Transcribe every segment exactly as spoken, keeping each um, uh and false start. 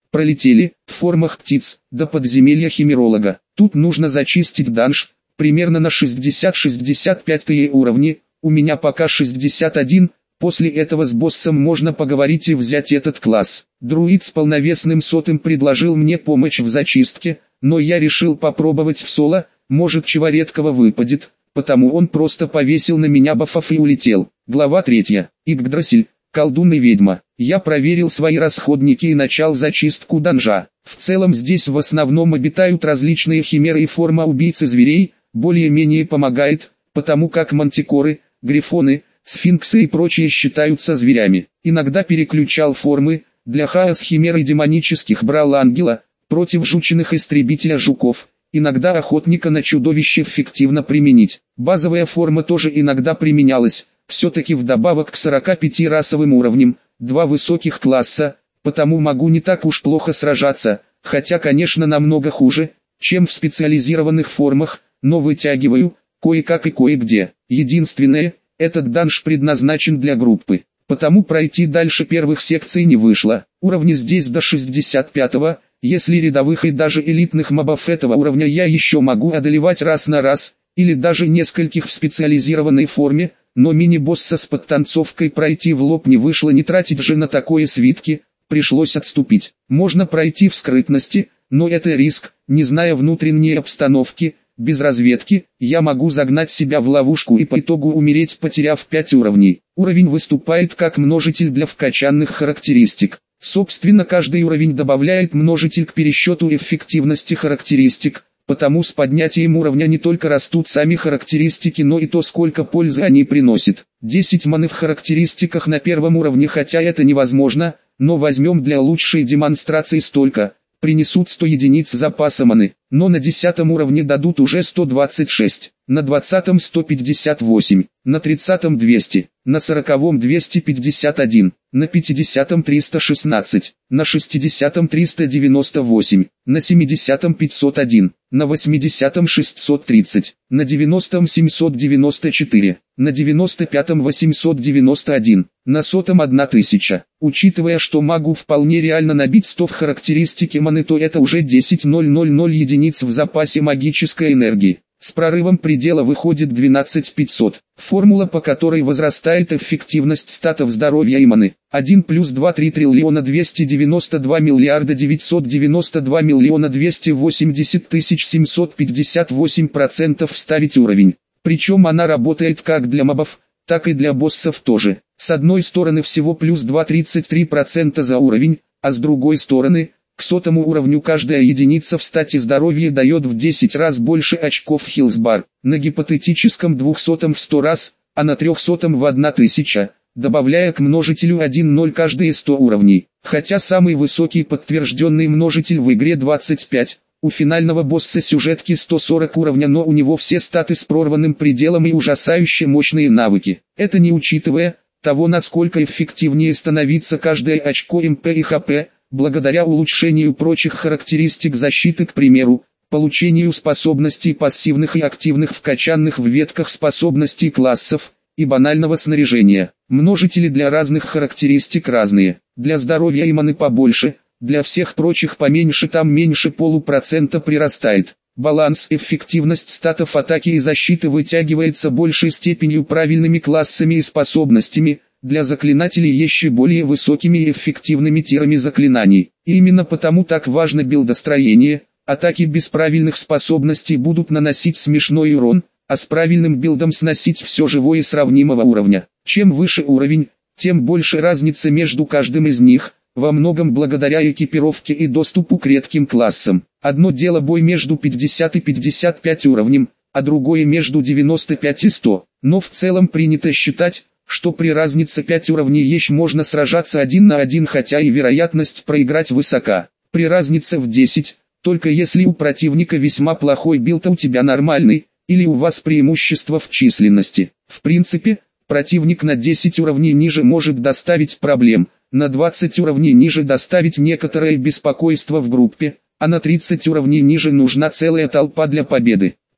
Пролетели, в формах птиц, до подземелья химеролога. Тут нужно зачистить данж, примерно на шестьдесят-шестьдесят пять уровне, у меня пока шестьдесят один, после этого с боссом можно поговорить и взять этот класс. Друид с полновесным сотым предложил мне помощь в зачистке, но я решил попробовать в соло, может чего редкого выпадет, потому он просто повесил на меня бафов и улетел. Глава третья. Игдрасель, колдун и ведьма. Я проверил свои расходники и начал зачистку данжа. В целом здесь в основном обитают различные химеры и форма убийцы зверей, более-менее помогает, потому как мантикоры, грифоны, сфинксы и прочие считаются зверями. Иногда переключал формы, для хаос химер и демонических брал ангела, против жучных истребителя жуков. Иногда охотника на чудовище эффективно применить. Базовая форма тоже иногда применялась, все-таки вдобавок к сорока пяти расовым уровням, два высоких класса, потому могу не так уж плохо сражаться, хотя конечно намного хуже, чем в специализированных формах, но вытягиваю, кое-как и кое-где. Единственное, этот данж предназначен для группы, потому пройти дальше первых секций не вышло. Уровни здесь до шестьдесят пятого, если рядовых и даже элитных мобов этого уровня я еще могу одолевать раз на раз, или даже нескольких в специализированной форме, но мини-босса с подтанцовкой пройти в лоб не вышло, не тратить же на такое свитки, пришлось отступить. Можно пройти в скрытности, но это риск, не зная внутренней обстановки. Без разведки, я могу загнать себя в ловушку и по итогу умереть, потеряв пять уровней. Уровень выступает как множитель для вкачанных характеристик. Собственно, каждый уровень добавляет множитель к пересчету эффективности характеристик, потому с поднятием уровня не только растут сами характеристики, но и то, сколько пользы они приносят. десять маны в характеристиках на первом уровне, хотя это невозможно, но возьмем для лучшей демонстрации столько. Принесут сто единиц запаса маны, но на десятом уровне дадут уже сто двадцать шесть, на двадцатом сто пятьдесят восемь, на тридцатом двести, на сороковом двести пятьдесят один, на пятидесятом триста шестнадцать, на шестидесятом триста девяносто восемь, на семидесятом пятьсот один, на восьмидесятом шестьсот тридцать, на девяностом семьсот девяносто четыре, на девяносто пятом восемьсот девяносто один, на сотом тысяча. Учитывая, что могу вполне реально набить сто в характеристике маны, то это уже десять тысяч единиц в запасе магической энергии. С прорывом предела выходит двенадцать тысяч пятьсот. Формула, по которой возрастает эффективность статов здоровья и маны. один плюс два три триллиона двести девяносто два миллиарда девятьсот девяносто два миллиона двести восемьдесят тысяч семьсот пятьдесят восемь процентов вставить уровень. Причем она работает как для мобов, так и для боссов тоже. С одной стороны всего плюс два целых тридцать три сотых процента за уровень, а с другой стороны, к сотому уровню каждая единица в стате здоровья дает в десять раз больше очков хилсбар, на гипотетическом двухсотом в сто раз, а на трехсотом в тысячу, добавляя к множителю один ноль каждые сто уровней. Хотя самый высокий подтвержденный множитель в игре двадцать пять, у финального босса сюжетки сто сорок уровня, но у него все статы с прорванным пределом и ужасающе мощные навыки. Это не учитывая того, насколько эффективнее становится каждое очко МП и ХП, благодаря улучшению прочих характеристик защиты, к примеру, получению способностей пассивных и активных вкачанных в ветках способностей классов, и банального снаряжения. Множители для разных характеристик разные, для здоровья и маны побольше, для всех прочих поменьше, там меньше полупроцента прирастает. Баланс, эффективность статов атаки и защиты вытягивается большей степенью правильными классами и способностями, для заклинателей еще более высокими и эффективными тирами заклинаний. И именно потому так важно билдостроение, атаки без правильных способностей будут наносить смешной урон, а с правильным билдом сносить все живое сравнимого уровня. Чем выше уровень, тем больше разница между каждым из них, во многом благодаря экипировке и доступу к редким классам. Одно дело бой между пятьдесят и пятьдесят пять уровнем, а другое между девяносто пять и сто, но в целом принято считать, что при разнице пять уровней еще можно сражаться один на один, хотя и вероятность проиграть высока. При разнице в десять, только если у противника весьма плохой билд, а у тебя нормальный, или у вас преимущество в численности. В принципе, противник на десять уровней ниже может доставить проблем, на двадцать уровней ниже доставить некоторое беспокойство в группе, а на тридцать уровней ниже нужна целая толпа для победы.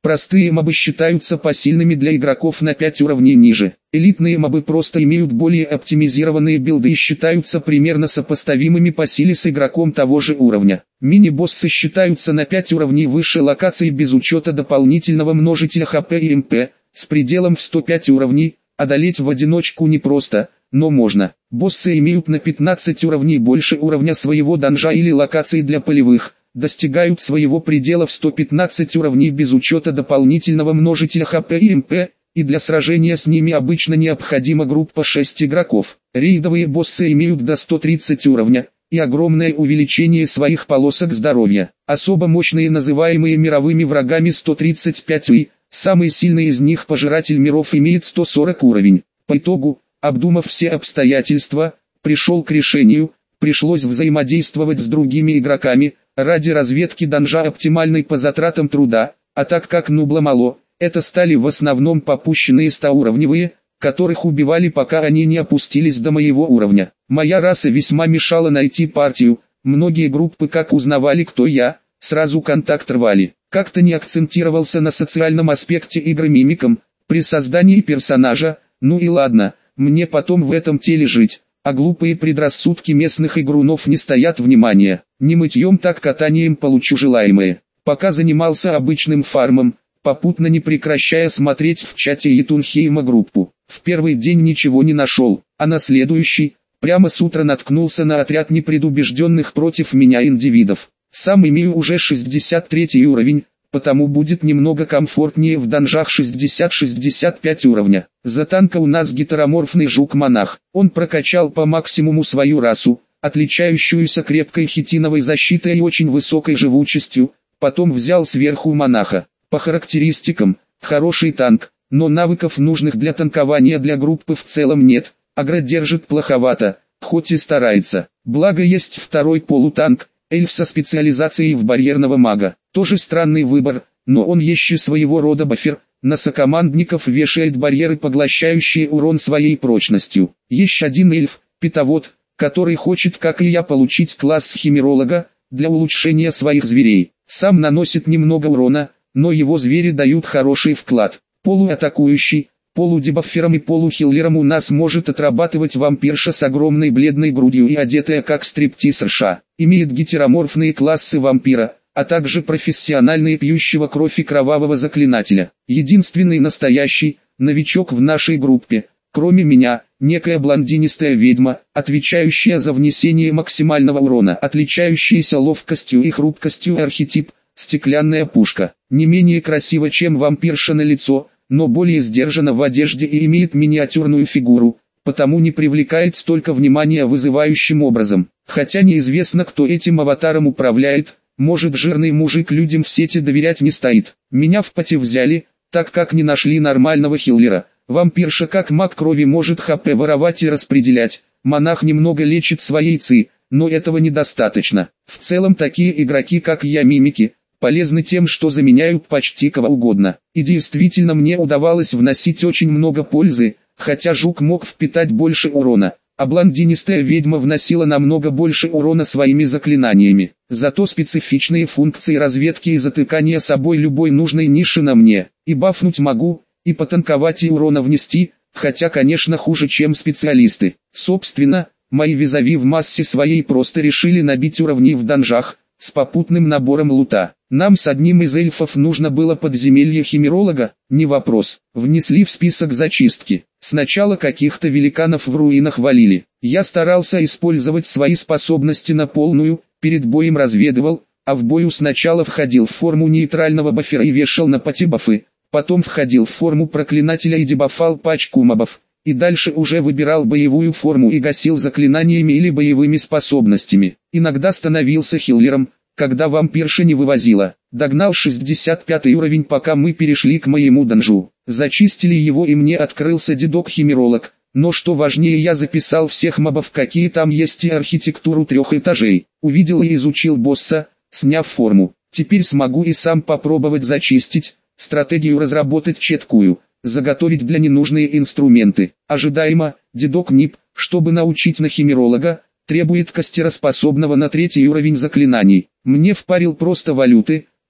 Простые мобы считаются посильными для игроков на пять уровней ниже. Элитные мобы просто имеют более оптимизированные билды и считаются примерно сопоставимыми по силе с игроком того же уровня. Мини-боссы считаются на пять уровней выше локаций без учета дополнительного множителя хп и МП, с пределом в сто пять уровней. Одолеть в одиночку непросто, но можно. Боссы имеют на пятнадцать уровней больше уровня своего данжа или локаций для полевых, достигают своего предела в сто пятнадцать уровней без учета дополнительного множителя хп и МП, и для сражения с ними обычно необходима группа шесть игроков. Рейдовые боссы имеют до сто тридцать уровня, и огромное увеличение своих полосок здоровья. Особо мощные, называемые мировыми врагами, сто тридцать пять уровней. Самый сильный из них, Пожиратель миров, имеет сто сорок уровень. По итогу, обдумав все обстоятельства, пришел к решению, пришлось взаимодействовать с другими игроками, ради разведки данжа оптимальной по затратам труда, а так как нубла мало, это стали в основном попущенные стоуровневые, которых убивали, пока они не опустились до моего уровня. Моя раса весьма мешала найти партию, многие группы, как узнавали, кто я, сразу контакт рвали. Как-то не акцентировался на социальном аспекте игры мимиком, при создании персонажа. Ну и ладно, мне потом в этом теле жить, а глупые предрассудки местных игрунов не стоят внимания. Не мытьем, так катанием получу желаемое. Пока занимался обычным фармом, попутно не прекращая смотреть в чате Ятунхейма группу. В первый день ничего не нашел, а на следующий, прямо с утра наткнулся на отряд непредубежденных против меня индивидов. Сам имею уже шестьдесят третий уровень, потому будет немного комфортнее в данжах шестьдесят-шестьдесят пять уровня. За танка у нас гетероморфный жук-монах. Он прокачал по максимуму свою расу, отличающуюся крепкой хитиновой защитой и очень высокой живучестью, потом взял сверху монаха. По характеристикам, хороший танк, но навыков, нужных для танкования для группы, в целом нет, агро держит плоховато, хоть и старается. Благо есть второй полутанк, эльф со специализацией в барьерного мага. Тоже странный выбор, но он еще своего рода бафер, на сокомандников вешает барьеры, поглощающие урон своей прочностью. Еще один эльф, питовод, который хочет, как и я, получить класс химеролога, для улучшения своих зверей. Сам наносит немного урона, но его звери дают хороший вклад. Полуатакующий, полудебаффером и полухиллером у нас может отрабатывать вампирша с огромной бледной грудью и одетая как стриптизерша. Имеет гетероморфные классы вампира, а также профессиональные пьющего кровь и кровавого заклинателя. Единственный настоящий новичок в нашей группе, кроме меня, некая блондинистая ведьма, отвечающая за внесение максимального урона, отличающаяся ловкостью и хрупкостью, архетип «стеклянная пушка». Не менее красиво, чем вампирша на лицо, но более сдержана в одежде и имеет миниатюрную фигуру, потому не привлекает столько внимания вызывающим образом. Хотя неизвестно, кто этим аватаром управляет, может, жирный мужик людям в сети доверять не стоит. Меня в пати взяли, так как не нашли нормального хиллера. Вампирша как маг крови может хп воровать и распределять, монах немного лечит своей ци, но этого недостаточно. В целом такие игроки, как я, мимики, полезны тем, что заменяют почти кого угодно. И действительно мне удавалось вносить очень много пользы, хотя жук мог впитать больше урона, а блондинистая ведьма вносила намного больше урона своими заклинаниями. Зато специфичные функции разведки и затыкания собой любой нужной ниши на мне. И бафнуть могу, и потанковать, и урона внести, хотя, конечно, хуже, чем специалисты. Собственно, мои визави в массе своей просто решили набить уровни в данжах, с попутным набором лута. Нам с одним из эльфов нужно было подземелье химеролога, не вопрос. Внесли в список зачистки. Сначала каких-то великанов в руинах валили. Я старался использовать свои способности на полную, перед боем разведывал, а в бою сначала входил в форму нейтрального бафера и вешал на пати бафы, потом входил в форму проклинателя и дебафал пачку мобов, и дальше уже выбирал боевую форму и гасил заклинаниями или боевыми способностями. Иногда становился хиллером, когда вампирша не вывозила. Догнал шестьдесят пятый уровень, пока мы перешли к моему данжу. Зачистили его и мне открылся дедок-химеролог, но что важнее, я записал всех мобов, какие там есть, и архитектуру трех этажей. Увидел и изучил босса, сняв форму. Теперь смогу и сам попробовать зачистить, стратегию разработать четкую, заготовить для ненужные инструменты. Ожидаемо, дедок нип, чтобы научить на химеролога, требует костероспособного на третий уровень заклинаний. Мне впарил просто валюты,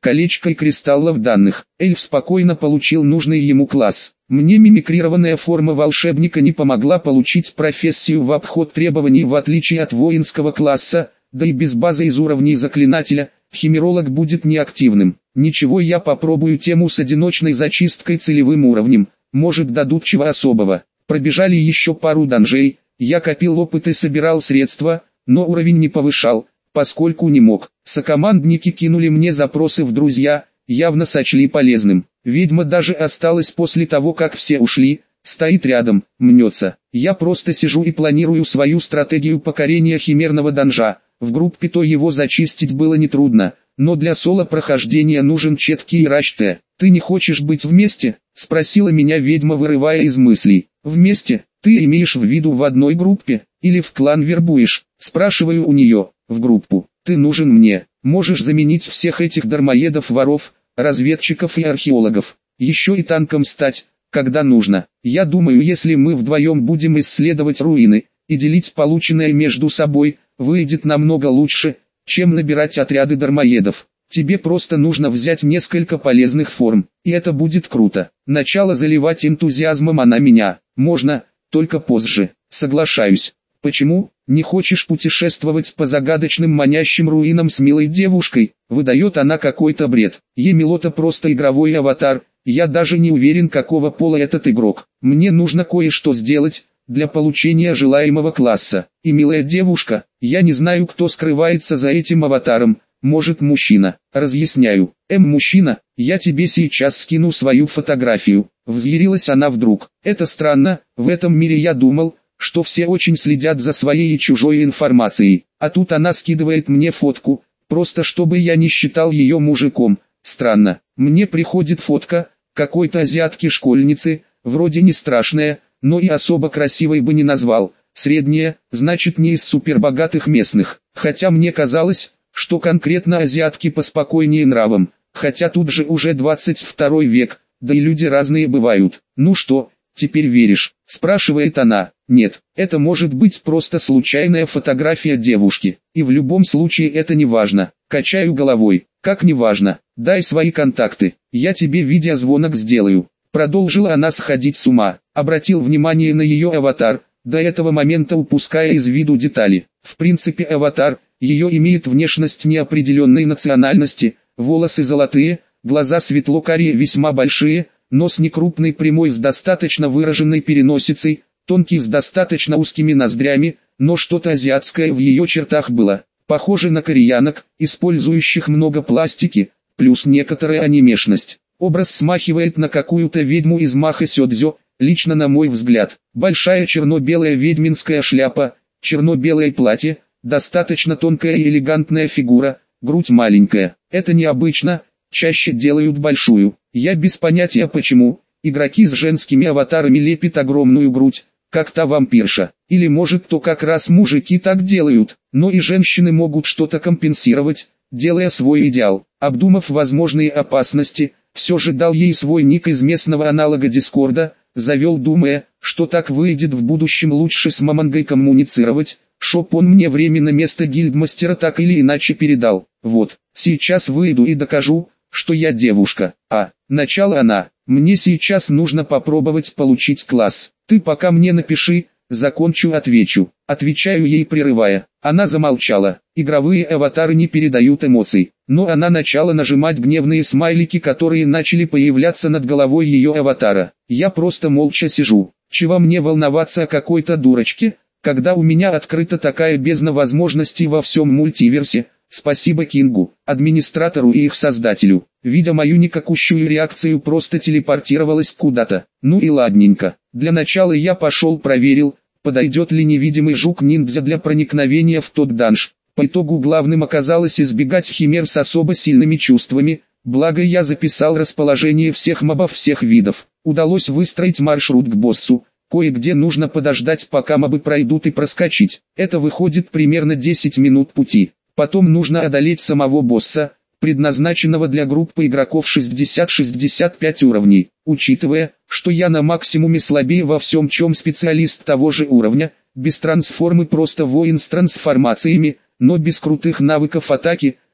колечко и кристаллов данных. Эльф спокойно получил нужный ему класс. Мне мимикрированная форма волшебника не помогла получить профессию в обход требований в отличие от воинского класса, да и без базы из уровней заклинателя, химеролог будет неактивным. Ничего, я попробую тему с одиночной зачисткой целевым уровнем, может дадут чего особого. Пробежали еще пару данжей, я копил опыт и собирал средства, но уровень не повышал, поскольку не мог. Сокомандники кинули мне запросы в друзья, явно сочли полезным. Ведьма даже осталась после того, как все ушли, стоит рядом, мнется. Я просто сижу и планирую свою стратегию покорения химерного данжа. В группе то его зачистить было нетрудно, но для соло прохождения нужен четкий раш-Т. «Ты не хочешь быть вместе?» — спросила меня ведьма, вырывая из мыслей. «Вместе? Ты имеешь в виду в одной группе, или в клан вербуешь?» — спрашиваю у нее. «В группу. Ты нужен мне. Можешь заменить всех этих дармоедов, воров, разведчиков и археологов. Еще и танком стать, когда нужно. Я думаю, если мы вдвоем будем исследовать руины и делить полученное между собой, выйдет намного лучше, чем набирать отряды дармоедов. Тебе просто нужно взять несколько полезных форм, и это будет круто». Начало заливать энтузиазмом она меня. «Можно, только позже». Соглашаюсь. «Почему? Не хочешь путешествовать по загадочным манящим руинам с милой девушкой?» Выдает она какой-то бред. Емилота просто игровой аватар, я даже не уверен, какого пола этот игрок. Мне нужно кое-что сделать для получения желаемого класса. И милая девушка, я не знаю, кто скрывается за этим аватаром, может мужчина. Разъясняю. М мужчина, я тебе сейчас скину свою фотографию. Взъярилась она вдруг. Это странно, в этом мире я думал, что все очень следят за своей и чужой информацией, а тут она скидывает мне фотку, просто чтобы я не считал ее мужиком. Странно. Мне приходит фотка какой-то азиатки-школьницы, вроде не страшная, но и особо красивой бы не назвал. Средняя, значит не из супербогатых местных. Хотя мне казалось, что конкретно азиатки поспокойнее нравом. Хотя тут же уже двадцать второй век, да и люди разные бывают. «Ну что, теперь веришь?» — спрашивает она. «Нет, это может быть просто случайная фотография девушки. И в любом случае это не важно». Качаю головой. «Как не важно? Дай свои контакты, я тебе видеозвонок сделаю». Продолжила она сходить с ума. Обратил внимание на ее аватар, до этого момента упуская из виду детали. В принципе аватар, ее имеет внешность неопределенной национальности, волосы золотые, глаза светло-карие весьма большие, нос некрупный прямой с достаточно выраженной переносицей, тонкий с достаточно узкими ноздрями, но что-то азиатское в ее чертах было. Похоже на кореянок, использующих много пластики, плюс некоторая анимешность. Образ смахивает на какую-то ведьму из Махэ Сёдзё, лично на мой взгляд. Большая черно-белая ведьминская шляпа, черно-белое платье, достаточно тонкая и элегантная фигура, грудь маленькая. Это необычно, чаще делают большую. Я без понятия почему, игроки с женскими аватарами лепят огромную грудь, как та вампирша. Или может то как раз мужики так делают, но и женщины могут что-то компенсировать, делая свой идеал. Обдумав возможные опасности, все же дал ей свой ник из местного аналога Дискорда, завел, думая, что так выйдет в будущем лучше с мамангой коммуницировать, чтоб он мне временно место гильдмастера так или иначе передал. Вот, сейчас выйду и докажу, что я девушка. А, начало она, мне сейчас нужно попробовать получить класс. Ты пока мне напиши, закончу отвечу. Отвечаю ей, прерывая. Она замолчала. Игровые аватары не передают эмоций, но она начала нажимать гневные смайлики, которые начали появляться над головой ее аватара. Я просто молча сижу. Чего мне волноваться о какой-то дурочке, когда у меня открыта такая бездна возможностей во всем мультиверсе? Спасибо Кингу, администратору и их создателю. Видя мою никакущую реакцию, просто телепортировалась куда-то. Ну и ладненько. Для начала я пошел проверил, подойдет ли невидимый жук-ниндзя для проникновения в тот данж. По итогу главным оказалось избегать химер с особо сильными чувствами, благо я записал расположение всех мобов всех видов. Удалось выстроить маршрут к боссу. Кое-где нужно подождать, пока мобы пройдут, и проскочить. Это выходит примерно десять минут пути. Потом нужно одолеть самого босса, предназначенного для группы игроков шестьдесят шестьдесят пять уровней. Учитывая, что я на максимуме слабее во всем, чем специалист того же уровня, без трансформы просто воин с трансформациями, но без крутых навыков атаки,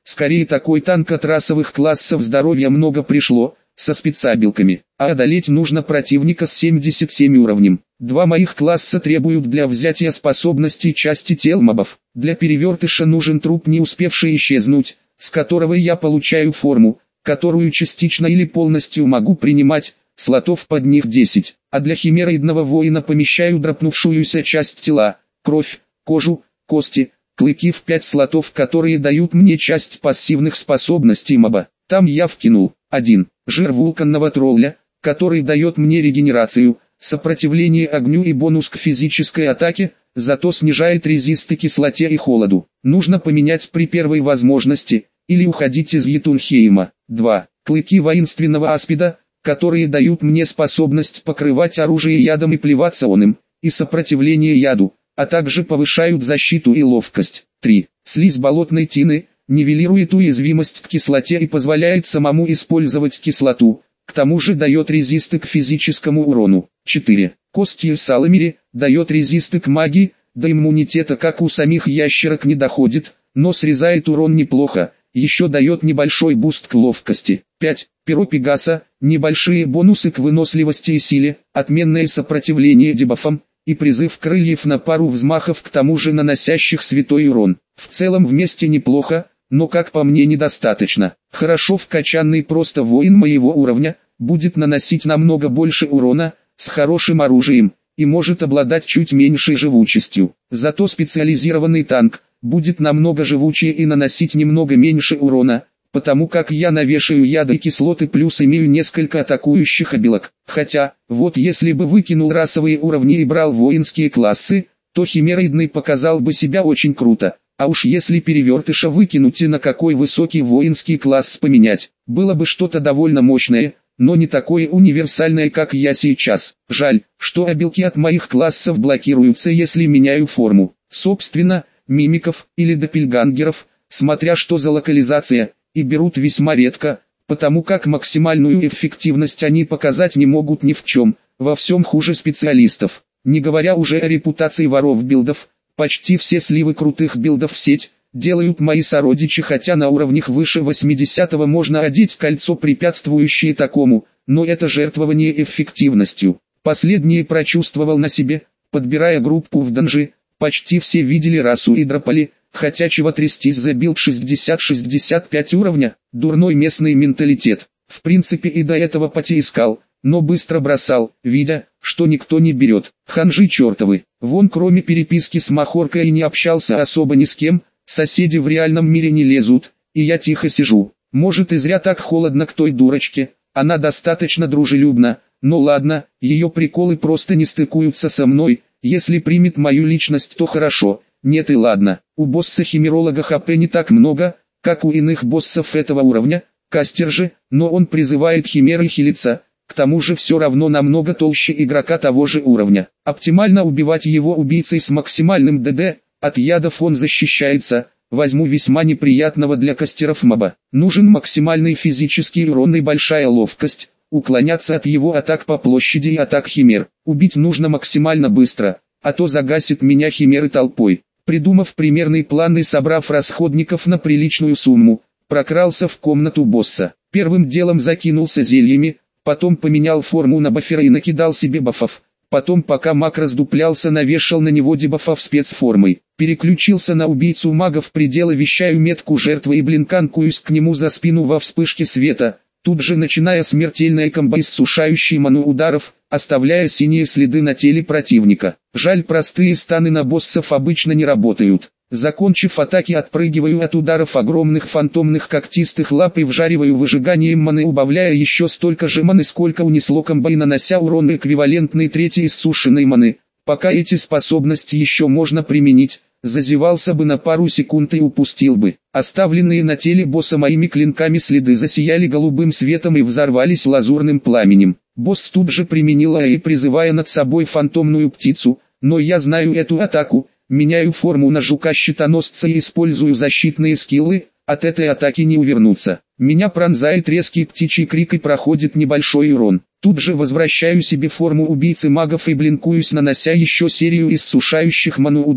Скорее такой танк от расовых классов здоровья много пришло, со спецабилками. А одолеть нужно противника с семьдесят семь уровнем. Два моих класса требуют для взятия способностей части тел мобов. Для перевертыша нужен труп, не успевший исчезнуть, с которого я получаю форму, которую частично или полностью могу принимать, слотов под них десять. А для химероидного воина помещаю дропнувшуюся часть тела, кровь, кожу, кости, клыки в пять слотов, которые дают мне часть пассивных способностей моба. Там я вкинул один. Жир вулканного тролля, который дает мне регенерацию, сопротивление огню и бонус к физической атаке, зато снижает резисты кислоте и холоду. Нужно поменять при первой возможности, или уходить из Йетунхейма. два. Клыки воинственного аспида, которые дают мне способность покрывать оружие ядом и плеваться он им, и сопротивление яду, а также повышают защиту и ловкость. три. Слизь болотной тины, нивелирует уязвимость к кислоте и позволяет самому использовать кислоту, к тому же дает резисты к физическому урону. четыре. Кости саламири, дает резисты к магии, до иммунитета как у самих ящерок не доходит, но срезает урон неплохо, еще дает небольшой буст к ловкости. пять. Перо Пегаса, небольшие бонусы к выносливости и силе, отменное сопротивление дебафам, и призыв крыльев на пару взмахов, к тому же наносящих святой урон. В целом вместе неплохо, но как по мне недостаточно. Хорошо вкачанный просто воин моего уровня, будет наносить намного больше урона, с хорошим оружием, и может обладать чуть меньшей живучестью. Зато специализированный танк, будет намного живучее и наносить немного меньше урона, потому как я навешаю яда и кислоты плюс имею несколько атакующих обилок. Хотя, вот если бы выкинул расовые уровни и брал воинские классы, то химероидный показал бы себя очень круто. А уж если перевертыша выкинуть и на какой высокий воинский класс поменять, было бы что-то довольно мощное, но не такое универсальное, как я сейчас. Жаль, что обилки от моих классов блокируются, если меняю форму. Собственно, мимиков или доппельгангеров, смотря что за локализация, и берут весьма редко, потому как максимальную эффективность они показать не могут ни в чем, во всем хуже специалистов. Не говоря уже о репутации воров билдов. Почти все сливы крутых билдов в сеть делают мои сородичи, хотя на уровнях выше восьмидесятого можно одеть кольцо, препятствующее такому, но это жертвование эффективностью. Последнее прочувствовал на себе, подбирая группу в данжи. Почти все видели расу и дропали, хотя чего трястись за билд шестьдесят-шестьдесят пять уровня, дурной местный менталитет. В принципе и до этого поте искал, но быстро бросал, видя, что никто не берет. Ханжи чертовы, вон кроме переписки с Махоркой и не общался особо ни с кем, соседи в реальном мире не лезут, и я тихо сижу. Может и зря так холодно к той дурочке, она достаточно дружелюбна, но ладно, ее приколы просто не стыкуются со мной, если примет мою личность, то хорошо, нет и ладно. У босса химеролога хп не так много, как у иных боссов этого уровня, кастер же, но он призывает химеры хилиться. К тому же все равно намного толще игрока того же уровня. Оптимально убивать его убийцей с максимальным ДД, от ядов он защищается. Возьму весьма неприятного для кастеров моба. Нужен максимальный физический урон и большая ловкость, уклоняться от его атак по площади и атак химер. Убить нужно максимально быстро, а то загасит меня химеры толпой. Придумав примерный план и собрав расходников на приличную сумму, прокрался в комнату босса. Первым делом закинулся зельями, потом поменял форму на бафера и накидал себе бафов. Потом, пока маг раздуплялся, навешал на него дебафов спецформой. Переключился на убийцу магов предела, вещаю метку жертвы и блинканкуюсь к нему за спину во вспышке света, тут же начиная смертельное комбо иссушающий ману ударов, оставляя синие следы на теле противника. Жаль, простые станы на боссов обычно не работают. Закончив атаки, отпрыгиваю от ударов огромных фантомных когтистых лап и вжариваю выжиганием маны, убавляя еще столько же маны, сколько унесло комбо, и нанося урон эквивалентный третьей иссушенной маны. Пока эти способности еще можно применить, зазевался бы на пару секунд и упустил бы. Оставленные на теле босса моими клинками следы засияли голубым светом и взорвались лазурным пламенем. Босс тут же применил АЭ, призывая над собой фантомную птицу, но я знаю эту атаку. Меняю форму на жука-щитоносца и использую защитные скиллы, от этой атаки не увернуться. Меня пронзает резкий птичий крик и проходит небольшой урон. Тут же возвращаю себе форму убийцы магов и блинкуюсь, нанося еще серию иссушающих ману ударов.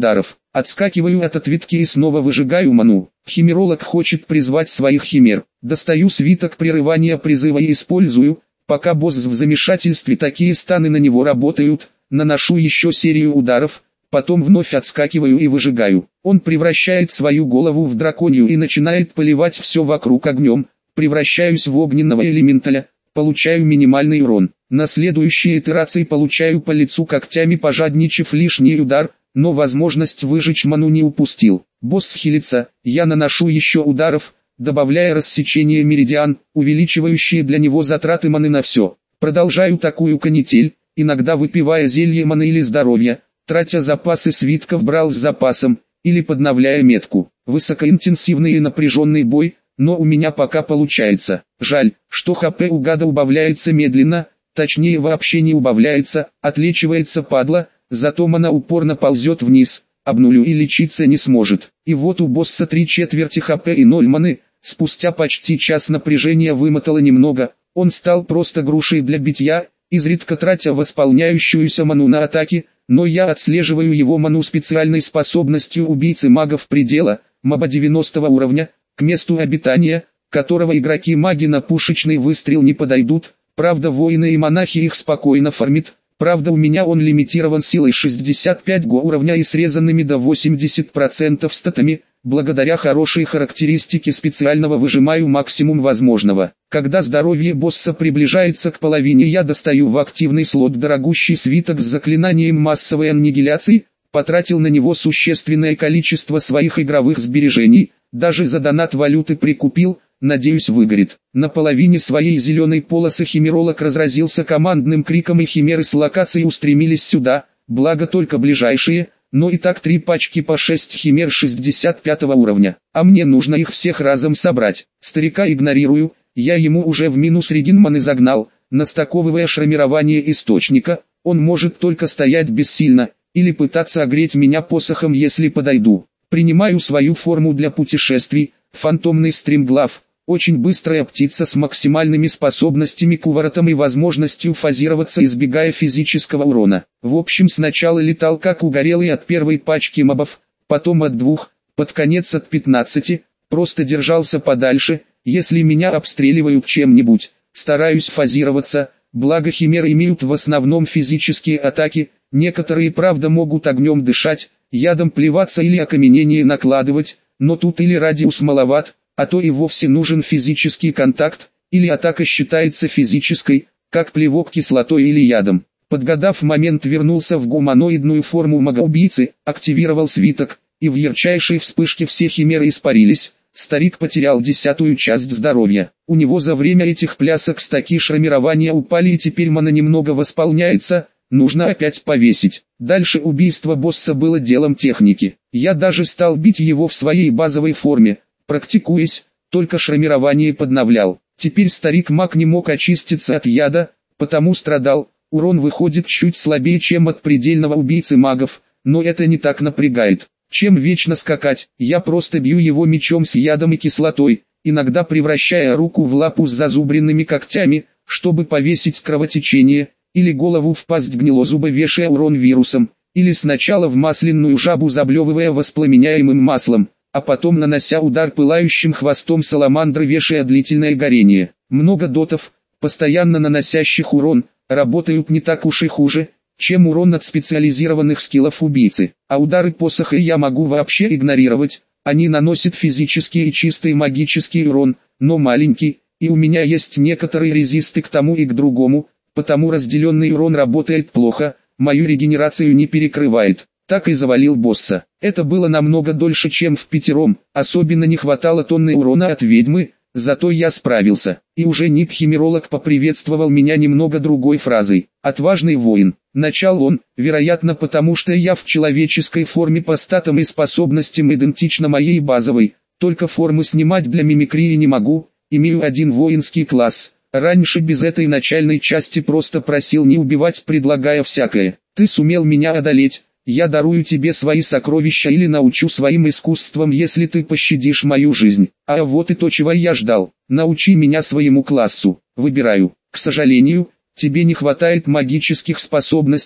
Отскакиваю от ответки и снова выжигаю ману. Химеролог хочет призвать своих химер. Достаю свиток прерывания призыва и использую, пока босс в замешательстве, такие станы на него работают. Наношу еще серию ударов, потом вновь отскакиваю и выжигаю. Он превращает свою голову в драконью и начинает поливать все вокруг огнем. Превращаюсь в огненного элементаля, получаю минимальный урон. На следующей итерации получаю по лицу когтями, пожадничав лишний удар, но возможность выжечь ману не упустил. Босс хилится, я наношу еще ударов, добавляя рассечение меридиан, увеличивающие для него затраты маны на все. Продолжаю такую канитель, иногда выпивая зелье маны или здоровья, тратя запасы свитков брал с запасом, или подновляя метку. Высокоинтенсивный и напряженный бой, но у меня пока получается. Жаль, что хп у гада убавляется медленно, точнее вообще не убавляется, отлечивается падла, зато мана упорно ползет вниз, обнулю и лечиться не сможет. И вот у босса три четверти хп и ноль маны, спустя почти час напряжения вымотало немного, он стал просто грушей для битья, изредка тратя восполняющуюся ману на атаки, но я отслеживаю его ману специальной способностью убийцы магов предела, моба девяностого уровня, к месту обитания, которого игроки-маги на пушечный выстрел не подойдут, правда воины и монахи их спокойно фармит, правда у меня он лимитирован силой шестьдесят пять го уровня и срезанными до восьмидесяти процентов статами, благодаря хорошей характеристике специального выжимаю максимум возможного. Когда здоровье босса приближается к половине, я достаю в активный слот дорогущий свиток с заклинанием массовой аннигиляции, потратил на него существенное количество своих игровых сбережений, даже за донат валюты прикупил, надеюсь выгорит. На половине своей зеленой полосы химеролог разразился командным криком и химеры с локацией устремились сюда, благо только ближайшие, но и так три пачки по шесть химер шестьдесят пятого уровня, а мне нужно их всех разом собрать. Старика игнорирую, я ему уже в минус регин маны загнал, настаковывая шрамирование источника, он может только стоять бессильно, или пытаться огреть меня посохом если подойду. Принимаю свою форму для путешествий, фантомный стримглав, очень быстрая птица с максимальными способностями к уворотам и возможностью фазироваться, избегая физического урона. В общем, сначала летал как угорелый от первой пачки мобов, потом от двух, под конец от пятнадцати, просто держался подальше, если меня обстреливают чем-нибудь, стараюсь фазироваться, благо химеры имеют в основном физические атаки, некоторые правда могут огнем дышать, ядом плеваться или окаменение накладывать, но тут или радиус маловат, а то и вовсе нужен физический контакт, или атака считается физической, как плевок кислотой или ядом. Подгадав момент, вернулся в гуманоидную форму мага-убийцы, активировал свиток, и в ярчайшей вспышке все химеры испарились. Старик потерял десятую часть здоровья. У него за время этих плясок стаки шрамирования упали и теперь мана немного восполняется, нужно опять повесить. Дальше убийство босса было делом техники. Я даже стал бить его в своей базовой форме, практикуясь, только шрамирование подновлял. Теперь старик-маг не мог очиститься от яда, потому страдал, урон выходит чуть слабее, чем от предельного убийцы магов, но это не так напрягает. Чем вечно скакать, я просто бью его мечом с ядом и кислотой, иногда превращая руку в лапу с зазубренными когтями, чтобы повесить кровотечение, или голову в пасть гнилозуба, вешая урон вирусом, или сначала в масляную жабу заблевывая воспламеняемым маслом, а потом нанося удар пылающим хвостом саламандры, вешая длительное горение. Много дотов, постоянно наносящих урон, работают не так уж и хуже, чем урон от специализированных скиллов убийцы. А удары посоха я могу вообще игнорировать, они наносят физический и чистый магический урон, но маленький, и у меня есть некоторые резисты к тому и к другому, потому разделенный урон работает плохо, мою регенерацию не перекрывает. Так и завалил босса. Это было намного дольше, чем в пятером, особенно не хватало тонны урона от ведьмы, зато я справился. И уже нип-химеролог поприветствовал меня немного другой фразой. «Отважный воин». Начал он, вероятно потому что я в человеческой форме по статам и способностям идентична моей базовой, только формы снимать для мимикрии не могу, имею один воинский класс. Раньше без этой начальной части просто просил не убивать, предлагая всякое. Ты сумел меня одолеть, я дарую тебе свои сокровища или научу своим искусствам, если ты пощадишь мою жизнь. А вот и то, чего я ждал. Научи меня своему классу. Выбираю. К сожалению, тебе не хватает магических способностей,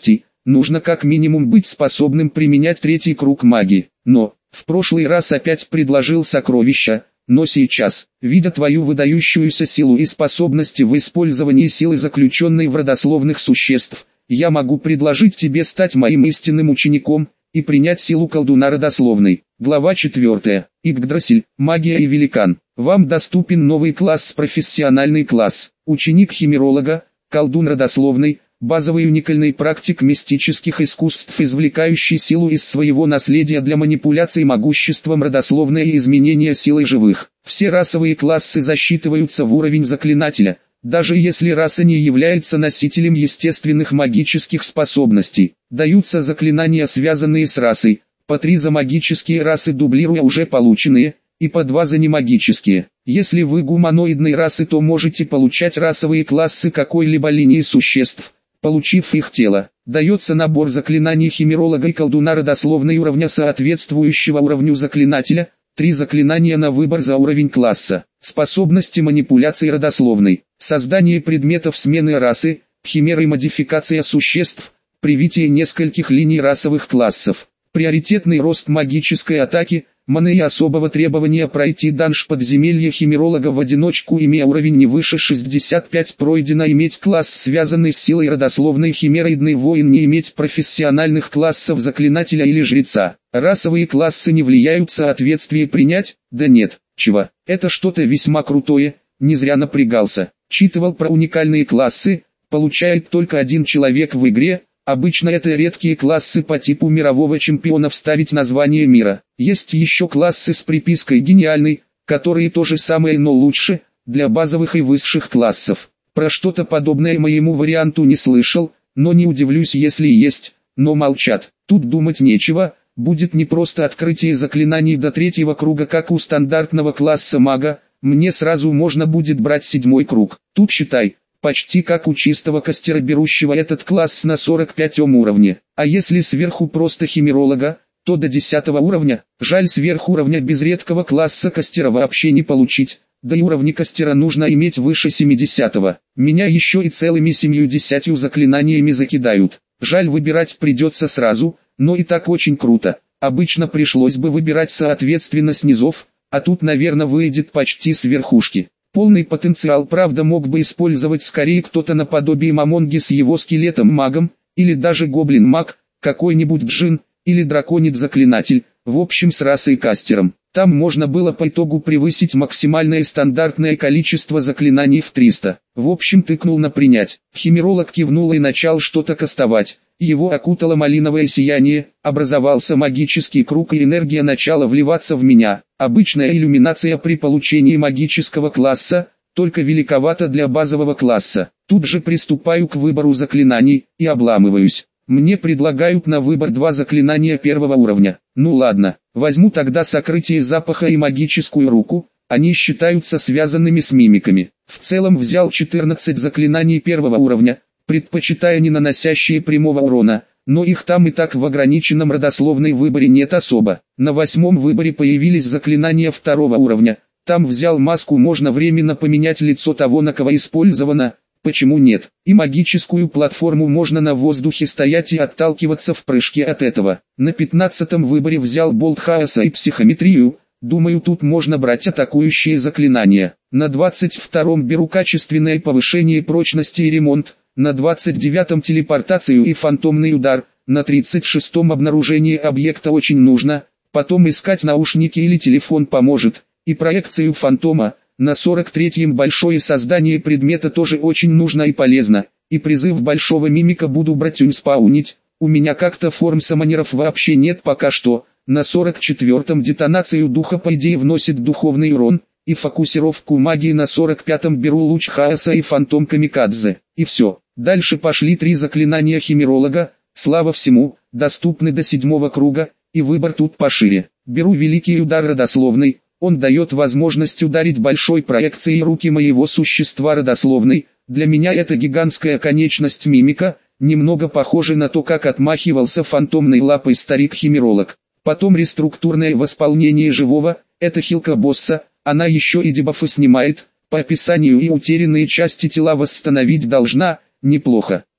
нужно как минимум быть способным применять третий круг магии. Но, в прошлый раз опять предложил сокровища, но сейчас, видя твою выдающуюся силу и способности в использовании силы, заключенной в родословных существ, я могу предложить тебе стать моим истинным учеником и принять силу колдуна родословной. Глава четвёртая. Игдрасиль, магия и великан. Вам доступен новый класс, профессиональный класс. Ученик-химеролога, колдун родословный, базовый уникальный практик мистических искусств, извлекающий силу из своего наследия для манипуляций могуществом родословной и изменения силы живых. Все расовые классы засчитываются в уровень заклинателя, даже если раса не является носителем естественных магических способностей. Даются заклинания, связанные с расой, по три за магические расы, дублируя уже полученные, и по два за немагические. Если вы гуманоидной расы, то можете получать расовые классы какой-либо линии существ, получив их тело. Дается набор заклинаний химеролога и колдуна родословной уровня, соответствующего уровню заклинателя, три заклинания на выбор за уровень класса. Способности манипуляции родословной, создание предметов смены расы, химеры, модификация существ, привитие нескольких линий расовых классов. Приоритетный рост магической атаки, маны и особого требования пройти данж подземелья химеролога в одиночку, имея уровень не выше шестьдесят пять, пройдено. Иметь класс, связанный с силой родословной химероидный воин, не иметь профессиональных классов заклинателя или жреца. Расовые классы не влияют, соответствие принять? Да нет, чего, это что-то весьма крутое, не зря напрягался. Читывал про уникальные классы, получает только один человек в игре. Обычно это редкие классы по типу мирового чемпиона, вставить название мира. Есть еще классы с припиской «гениальный», которые то же самое, но лучше, для базовых и высших классов. Про что-то подобное моему варианту не слышал, но не удивлюсь, если есть, но молчат. Тут думать нечего, будет не просто открытие заклинаний до третьего круга, как у стандартного класса мага, мне сразу можно будет брать седьмой круг. Тут считай, почти как у чистого кастера, берущего этот класс на сорок пятом уровне. А если сверху просто химеролога, то до десятого уровня. Жаль, сверхуровня без редкого класса кастера вообще не получить, да и уровни кастера нужно иметь выше семидесятого. Меня еще и целыми семьюдесятью заклинаниями закидают. Жаль, выбирать придется сразу, но и так очень круто. Обычно пришлось бы выбирать соответственно с низов, а тут, наверное, выйдет почти с верхушки. Полный потенциал, правда, мог бы использовать скорее кто-то наподобие Мамонги с его скелетом-магом, или даже гоблин-маг, какой-нибудь джин, или драконит-заклинатель, в общем с расой кастером. Там можно было по итогу превысить максимальное стандартное количество заклинаний в триста. В общем, тыкнул на принять. Химеролог кивнул и начал что-то кастовать. Его окутало малиновое сияние, образовался магический круг, и энергия начала вливаться в меня. Обычная иллюминация при получении магического класса, только великовато для базового класса. Тут же приступаю к выбору заклинаний, и обламываюсь. Мне предлагают на выбор два заклинания первого уровня. Ну ладно, возьму тогда сокрытие запаха и магическую руку, они считаются связанными с мимиками. В целом взял четырнадцать заклинаний первого уровня, предпочитая не наносящие прямого урона, но их там и так в ограниченном родословной выборе нет особо. На восьмом выборе появились заклинания второго уровня, там взял маску, можно временно поменять лицо того, на кого использовано, почему нет, и магическую платформу, можно на воздухе стоять и отталкиваться в прыжке от этого. На пятнадцатом выборе взял болт хаоса и психометрию, думаю, тут можно брать атакующие заклинания. На двадцать втором беру качественное повышение прочности и ремонт, на двадцать девятом телепортацию и фантомный удар, на тридцать шестом обнаружение объекта очень нужно, потом искать наушники или телефон поможет, и проекцию фантома, на сорок третьем большое создание предмета тоже очень нужно и полезно, и призыв большого мимика буду брать унспаунить, у меня как-то форм самонеров вообще нет пока что, на сорок четвертом детонацию духа по идее вносит духовный урон, и фокусировку магии на сорок пятом беру луч хаоса и фантом камикадзе, и все. Дальше пошли три заклинания химеролога, слава всему, доступны до седьмого круга, и выбор тут пошире. Беру великий удар родословный, он дает возможность ударить большой проекцией руки моего существа родословной, для меня это гигантская конечность мимика, немного похоже на то, как отмахивался фантомной лапой старик-химеролог. Потом реструктурное восполнение живого, это хилка босса, она еще и дебафы снимает, по описанию и утерянные части тела восстановить должна, неплохо.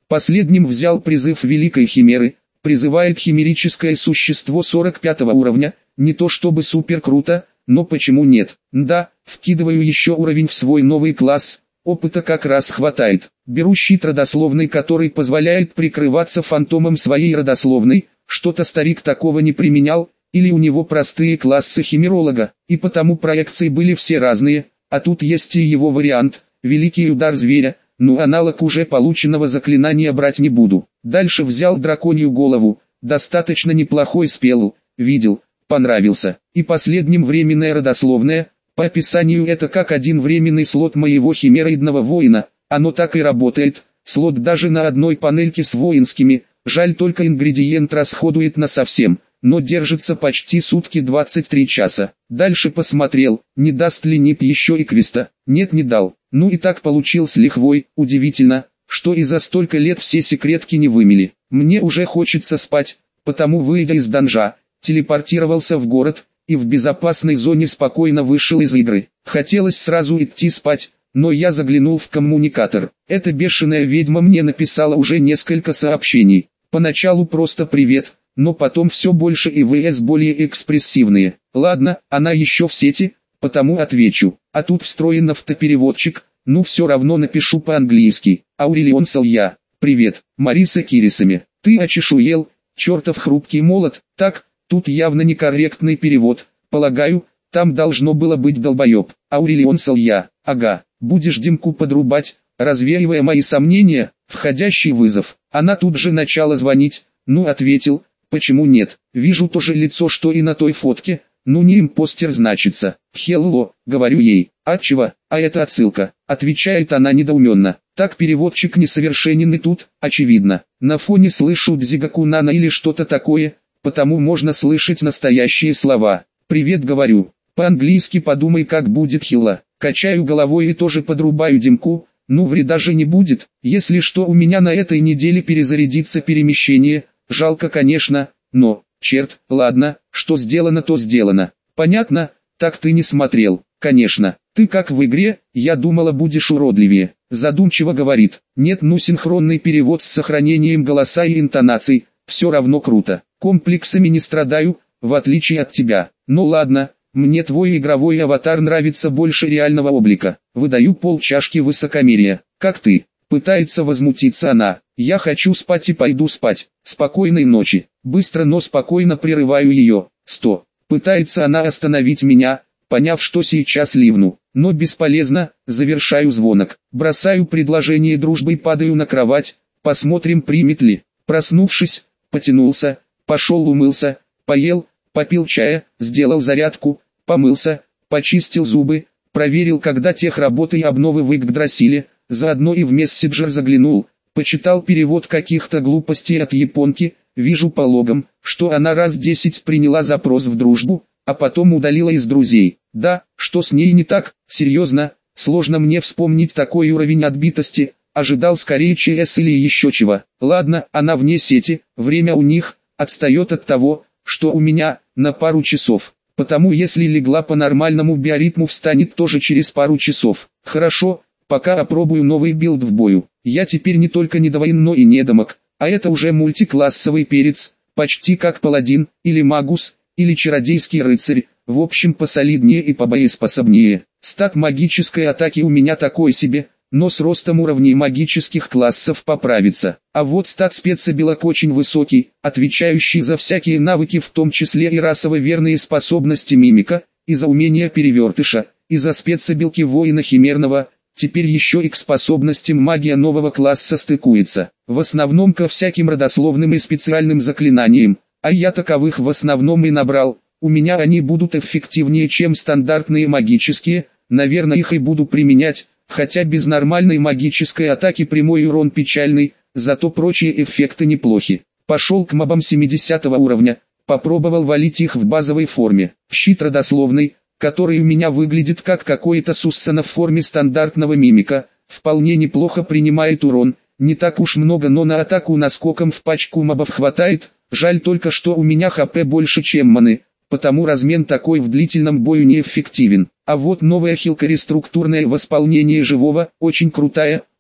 Последним взял призыв Великой Химеры, призывает химерическое существо сорок пятого уровня, не то чтобы супер круто, но почему нет? Да, вкидываю еще уровень в свой новый класс, опыта как раз хватает. Беру щит родословный, который позволяет прикрываться фантомом своей родословной, что-то старик такого не применял, или у него простые классы химеролога, и потому проекции были все разные, а тут есть и его вариант, великий удар зверя, но аналог уже полученного заклинания брать не буду. Дальше взял драконью голову, достаточно неплохой спел, видел, понравился. И последним временное родословное, по описанию это как один временный слот моего химероидного воина, оно так и работает, слот даже на одной панельке с воинскими, жаль только ингредиент расходует на совсем, но держится почти сутки двадцать три часа. Дальше посмотрел, не даст ли нип еще и квеста, нет не дал, ну и так получил с лихвой, удивительно, что и за столько лет все секретки не вымели. Мне уже хочется спать, потому выйдя из данжа, телепортировался в город, и в безопасной зоне спокойно вышел из игры. Хотелось сразу идти спать, но я заглянул в коммуникатор. Эта бешеная ведьма мне написала уже несколько сообщений. Поначалу просто «привет», но потом все больше и ВС более экспрессивные. Ладно, она еще в сети, потому отвечу. А тут встроен автопереводчик, ну все равно напишу по-английски. Аурелион Салья, привет, Мариса Кирисами. Ты очешуел, чертов хрупкий молот, так, тут явно некорректный перевод. Полагаю, там должно было быть долбоеб. Аурелион Салья, ага, будешь Димку подрубать, развеивая мои сомнения, входящий вызов. Она тут же начала звонить, ну ответил. Почему нет? Вижу то же лицо, что и на той фотке, ну не импостер значится. Хелло, говорю ей. Отчего? А это отсылка. Отвечает она недоуменно. Так переводчик несовершенен и тут, очевидно. На фоне слышу Дзигакунана или что-то такое, потому можно слышать настоящие слова. Привет, говорю. По-английски подумай, как будет хило. Качаю головой и тоже подрубаю Димку. Ну вреда же не будет, если что у меня на этой неделе перезарядится перемещение. Жалко, конечно, но, черт, ладно, что сделано, то сделано. Понятно, так ты не смотрел, конечно. Ты как в игре, я думала будешь уродливее. Задумчиво говорит, нет, ну синхронный перевод с сохранением голоса и интонаций, все равно круто. Комплексами не страдаю, в отличие от тебя. Ну ладно, мне твой игровой аватар нравится больше реального облика. Выдаю полчашки высокомерия, как ты. Пытается возмутиться она. Я хочу спать и пойду спать. Спокойной ночи. Быстро, но спокойно прерываю ее. Сто. Пытается она остановить меня, поняв, что сейчас ливну. Но бесполезно, завершаю звонок. Бросаю предложение дружбы и падаю на кровать. Посмотрим, примет ли. Проснувшись, потянулся, пошел умылся, поел, попил чая, сделал зарядку, помылся, почистил зубы, проверил, когда техработы и обновы в Игдрасиле. Заодно и в мессенджер заглянул, почитал перевод каких-то глупостей от японки, вижу по логам, что она раз десять приняла запрос в дружбу, а потом удалила из друзей. Да, что с ней не так, серьезно, сложно мне вспомнить такой уровень отбитости, ожидал скорее ЧС или еще чего. Ладно, она вне сети, время у них, отстает от того, что у меня, на пару часов. Потому если легла по нормальному биоритму, встанет тоже через пару часов. Хорошо. Пока опробую новый билд в бою. Я теперь не только недовоин, но и недомаг, а это уже мультиклассовый перец, почти как паладин, или магус, или чародейский рыцарь, в общем посолиднее и побоеспособнее. Стат магической атаки у меня такой себе, но с ростом уровней магических классов поправится. А вот стат спецобилок очень высокий, отвечающий за всякие навыки, в том числе и расово верные способности мимика, и за умения перевертыша, и за спецобилки воина химерного. Теперь еще и к способностям магия нового класса стыкуется. В основном ко всяким родословным и специальным заклинаниям, а я таковых в основном и набрал. У меня они будут эффективнее, чем стандартные магические, наверное их и буду применять, хотя без нормальной магической атаки прямой урон печальный, зато прочие эффекты неплохи. Пошел к мобам семидесятого уровня, попробовал валить их в базовой форме. Щит родословный, который у меня выглядит как какой-то Суссана в форме стандартного мимика, вполне неплохо принимает урон, не так уж много, но на атаку наскоком в пачку мобов хватает, жаль только, что у меня хп больше, чем маны, потому размен такой в длительном бою неэффективен. А вот новая хилка реструктурное восполнение живого, очень крутая,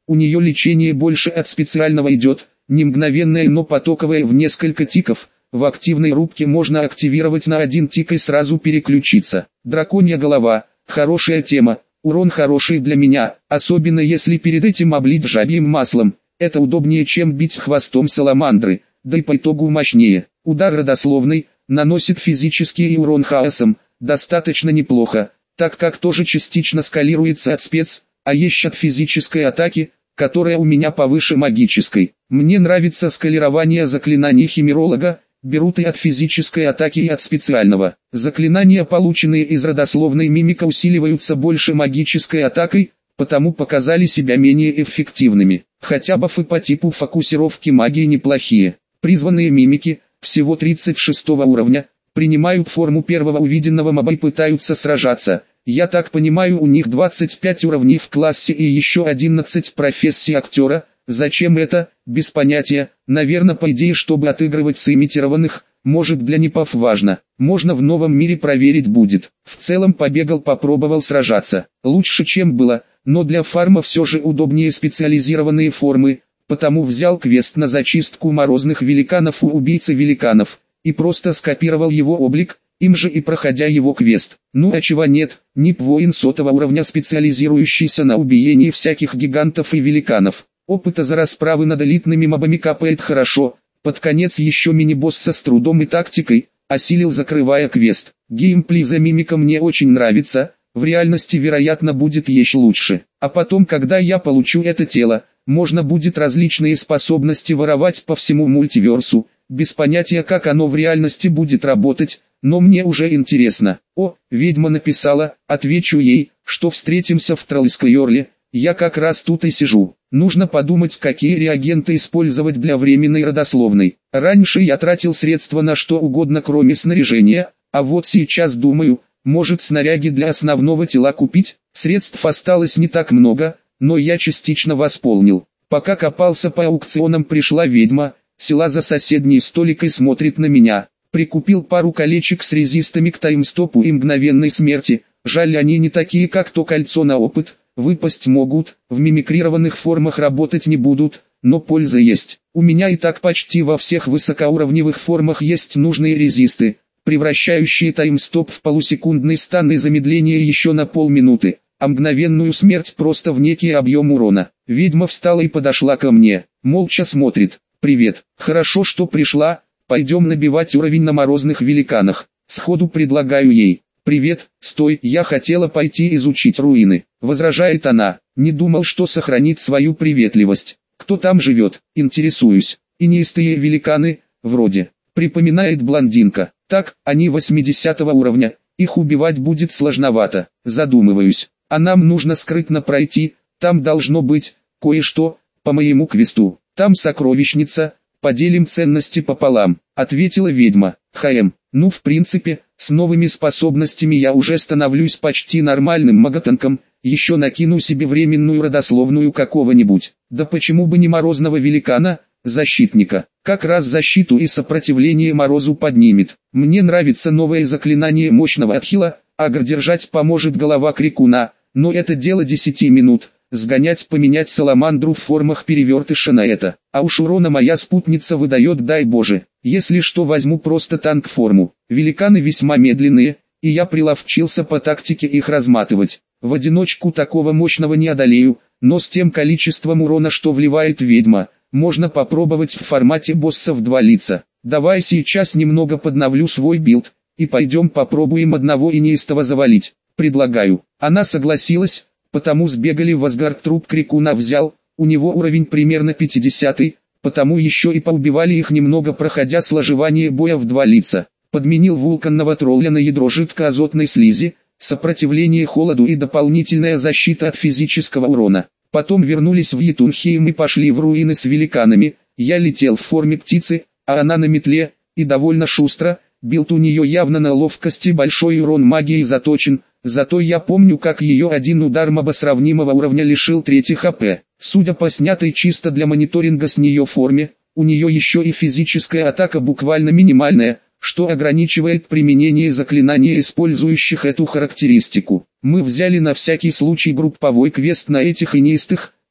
У нее лечение больше от специального идет, не мгновенное, но потоковое в несколько тиков. В активной рубке можно активировать на один тик и сразу переключиться. Драконья голова, хорошая тема, урон хороший для меня, особенно если перед этим облить жабьим маслом. Это удобнее, чем бить хвостом саламандры, да и по итогу мощнее. Удар родословный, наносит физический и урон хаосом, достаточно неплохо, так как тоже частично скалируется от спец, а есть от физической атаки, которая у меня повыше магической. Мне нравится скалирование заклинаний химеролога, берут и от физической атаки, и от специального. Заклинания, полученные из родословной мимика, усиливаются больше магической атакой, потому показали себя менее эффективными. Хотя бафы по типу фокусировки магии неплохие. Призванные мимики, всего тридцать шестого уровня, принимают форму первого увиденного моба и пытаются сражаться. Я так понимаю, у них двадцать пять уровней в классе и еще одиннадцать профессий актера. Зачем это, без понятия, наверное, по идее, чтобы отыгрывать сымитированных, может, для непов важно, можно в новом мире проверить будет. В целом побегал, попробовал сражаться, лучше чем было, но для фарма все же удобнее специализированные формы, потому взял квест на зачистку морозных великанов у убийцы великанов, и просто скопировал его облик, им же и проходя его квест. Ну а чего нет, нип воин сотого уровня, специализирующийся на убиении всяких гигантов и великанов. Опыта за расправы над элитными мобами капает хорошо, под конец еще мини-босса с трудом и тактикой, осилил, закрывая квест. Геймплей за мимика мне очень нравится, в реальности вероятно будет еще лучше. А потом, когда я получу это тело, можно будет различные способности воровать по всему мультиверсу, без понятия, как оно в реальности будет работать, но мне уже интересно. О, ведьма написала, отвечу ей, что встретимся в Троллскайорле. Я как раз тут и сижу. Нужно подумать, какие реагенты использовать для временной родословной. Раньше я тратил средства на что угодно, кроме снаряжения, а вот сейчас думаю, может снаряги для основного тела купить. Средств осталось не так много, но я частично восполнил. Пока копался по аукционам, пришла ведьма, села за соседний столик и смотрит на меня. Прикупил пару колечек с резистами к таймстопу и мгновенной смерти. Жаль, они не такие, как то кольцо на опыт. Выпасть могут, в мимикрированных формах работать не будут, но польза есть. У меня и так почти во всех высокоуровневых формах есть нужные резисты, превращающие таймстоп в полусекундный стан и замедление еще на полминуты, а мгновенную смерть просто в некий объем урона. Ведьма встала и подошла ко мне, молча смотрит. «Привет, хорошо, что пришла, пойдем набивать уровень на морозных великанах». Сходу предлагаю ей. «Привет, стой, я хотела пойти изучить руины», — возражает она, не думал, что сохранит свою приветливость. «Кто там живет, интересуюсь?» «Инистые великаны, вроде», — припоминает блондинка. «Так, они восьмидесятого уровня, их убивать будет сложновато», задумываюсь. «А нам нужно скрытно пройти, там должно быть кое-что, по моему квесту, там сокровищница, поделим ценности пополам», ответила ведьма. «Хм, ну в принципе, с новыми способностями я уже становлюсь почти нормальным маготанком, еще накину себе временную родословную какого-нибудь. Да почему бы не морозного великана, защитника, как раз защиту и сопротивление морозу поднимет. Мне нравится новое заклинание мощного отхила, агр держать поможет голова крикуна, но это дело десяти минут. Сгонять, поменять саламандру в формах перевертыша на это, а уж урона моя спутница выдает, дай боже. Если что, возьму просто танк форму. Великаны весьма медленные, и я приловчился по тактике их разматывать. В одиночку такого мощного не одолею, но с тем количеством урона, что вливает ведьма, можно попробовать в формате босса в два лица. Давай сейчас немного подновлю свой билд, и пойдем попробуем одного инеистого завалить. Предлагаю. Она согласилась. Потому сбегали в Асгард, труп крикуна взял, у него уровень примерно пятидесятый, потому еще и поубивали их немного, проходя сложевание боя в два лица. Подменил вулканного тролля на ядро жидкоазотной слизи, сопротивление холоду и дополнительная защита от физического урона. Потом вернулись в Йетунхейм и пошли в руины с великанами. Я летел в форме птицы, а она на метле, и довольно шустро. Билд у нее явно на ловкости, большой урон магии заточен. Зато я помню, как ее один удар моба сравнимого уровня лишил трети хп. Судя по снятой чисто для мониторинга с нее форме, у нее еще и физическая атака буквально минимальная, что ограничивает применение заклинаний, использующих эту характеристику. Мы взяли на всякий случай групповой квест на этих инистых,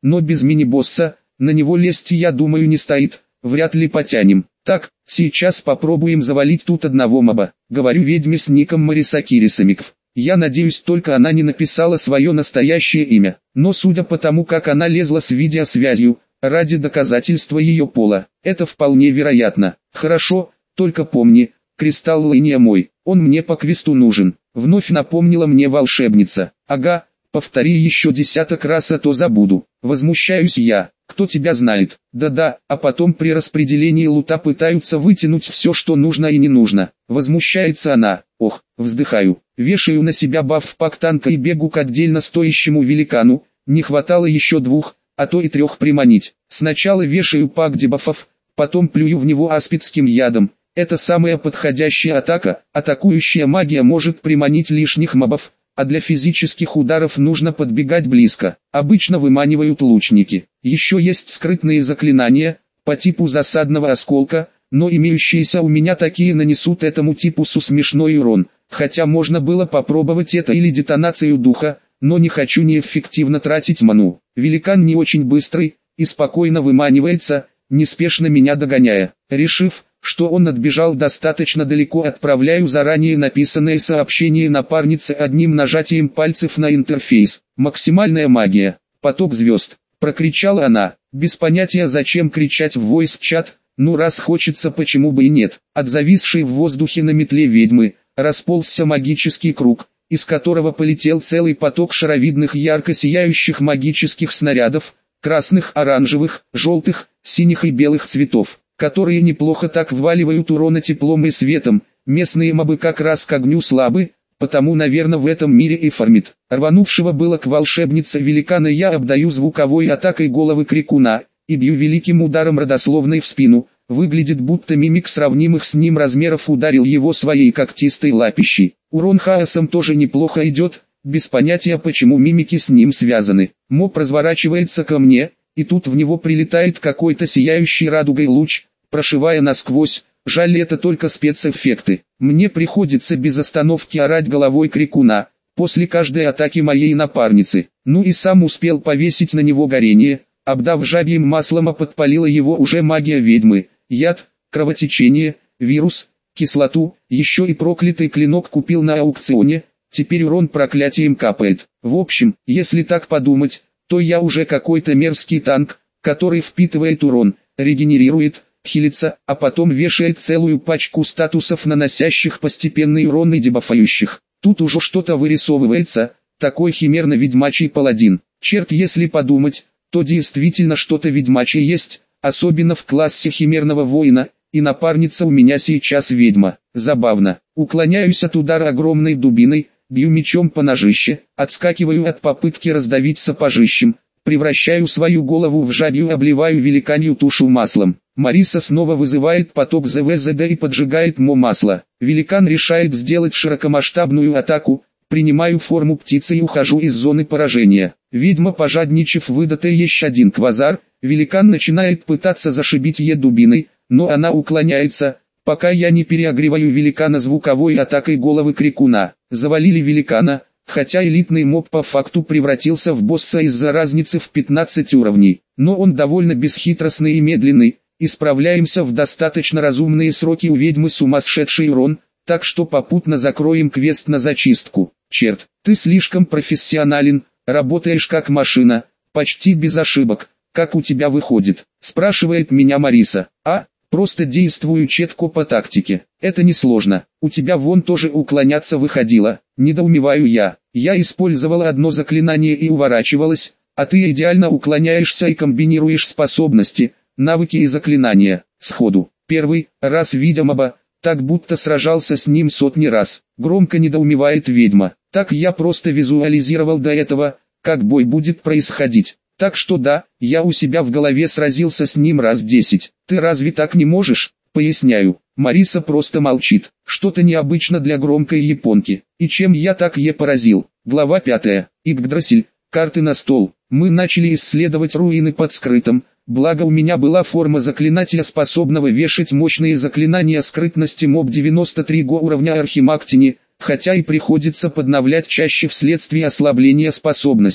но без мини-босса, на него лезть я думаю не стоит, вряд ли потянем. Так, сейчас попробуем завалить тут одного моба, говорю ведьме с ником Мариса Кирисамиков. Я надеюсь, только она не написала свое настоящее имя, но судя по тому, как она лезла с видеосвязью, ради доказательства ее пола, это вполне вероятно. Хорошо, только помни, кристалл Лэйния мой, он мне по квесту нужен. Вновь напомнила мне волшебница. Ага, повтори еще десяток раз, а то забуду. Возмущаюсь я. Кто тебя знает? Да-да, а потом при распределении лута пытаются вытянуть все, что нужно и не нужно. Возмущается она. Ох, вздыхаю. Вешаю на себя баф-пак танка и бегу к отдельно стоящему великану. Не хватало еще двух, а то и трех приманить. Сначала вешаю пак дебафов, потом плюю в него аспидским ядом. Это самая подходящая атака. Атакующая магия может приманить лишних мобов, а для физических ударов нужно подбегать близко. Обычно выманивают лучники. Еще есть скрытные заклинания, по типу засадного осколка, но имеющиеся у меня такие нанесут этому типусу смешной урон. Хотя можно было попробовать это или детонацию духа, но не хочу неэффективно тратить ману. Великан не очень быстрый и спокойно выманивается, неспешно меня догоняя. Решив, что он отбежал достаточно далеко, отправляю заранее написанное сообщение напарнице одним нажатием пальцев на интерфейс. Максимальная магия. Поток звезд. Прокричала она. Без понятия, зачем кричать в voice-чат, ну раз хочется, почему бы и нет. От зависшей в воздухе на метле ведьмы расползся магический круг, из которого полетел целый поток шаровидных ярко сияющих магических снарядов, красных, оранжевых, желтых, синих и белых цветов, которые неплохо так вваливают урона теплом и светом. Местные мобы как раз к огню слабы, потому, наверное, в этом мире и фармит. Рванувшего было к волшебнице великана я обдаю звуковой атакой головы крикуна и бью великим ударом родословной в спину. Выглядит, будто мимик сравнимых с ним размеров ударил его своей когтистой лапищей. Урон хаосом тоже неплохо идет, без понятия, почему мимики с ним связаны. Моб разворачивается ко мне, и тут в него прилетает какой-то сияющий радугой луч, прошивая насквозь. Жаль, это только спецэффекты. Мне приходится без остановки орать головой крикуна после каждой атаки моей напарницы. Ну и сам успел повесить на него горение, обдав жабьим маслом, а подпалила его уже магия ведьмы. Яд, кровотечение, вирус, кислоту, еще и проклятый клинок купил на аукционе, теперь урон проклятием капает. В общем, если так подумать, то я уже какой-то мерзкий танк, который впитывает урон, регенерирует, хилится, а потом вешает целую пачку статусов, наносящих постепенный урон и дебафающих. Тут уже что-то вырисовывается, такой химерно-ведьмачий паладин. Черт, если подумать, то действительно что-то ведьмачье есть, особенно в классе химерного воина, и напарница у меня сейчас ведьма. Забавно. Уклоняюсь от удара огромной дубиной, бью мечом по ножище, отскакиваю от попытки раздавить сапожищем, превращаю свою голову в жабью, обливаю великанью тушу маслом. Мариса снова вызывает поток ЗВЗД и поджигает мо масло. Великан решает сделать широкомасштабную атаку, принимаю форму птицы и ухожу из зоны поражения. Ведьма, пожадничав, выдата еще один квазар, великан начинает пытаться зашибить ее дубиной, но она уклоняется, пока я не переогреваю великана звуковой атакой головы крикуна. Завалили великана, хотя элитный моб по факту превратился в босса из-за разницы в пятнадцать уровней, но он довольно бесхитростный и медленный, и справляемся в достаточно разумные сроки. У ведьмы сумасшедший урон, так что попутно закроем квест на зачистку. Черт, ты слишком профессионален, работаешь как машина, почти без ошибок. Как у тебя выходит? Спрашивает меня Мариса. А, просто действую четко по тактике. Это несложно. У тебя вон тоже уклоняться выходило. Недоумеваю я. Я использовала одно заклинание и уворачивалась, а ты идеально уклоняешься и комбинируешь способности, навыки и заклинания. Сходу. Первый раз видя моба, так будто сражался с ним сотни раз. Громко недоумевает ведьма. Так я просто визуализировал до этого, как бой будет происходить. Так что да, я у себя в голове сразился с ним раз десять. Ты разве так не можешь? Поясняю. Мариса просто молчит. Что-то необычно для громкой японки. И чем я так е поразил? Глава пятая. Игдрасель. Карты на стол. Мы начали исследовать руины под скрытым. Благо у меня была форма заклинателя, способного вешать мощные заклинания скрытности моб девяносто три го уровня Архимаг Тени, хотя и приходится подновлять чаще вследствие ослабления способностей.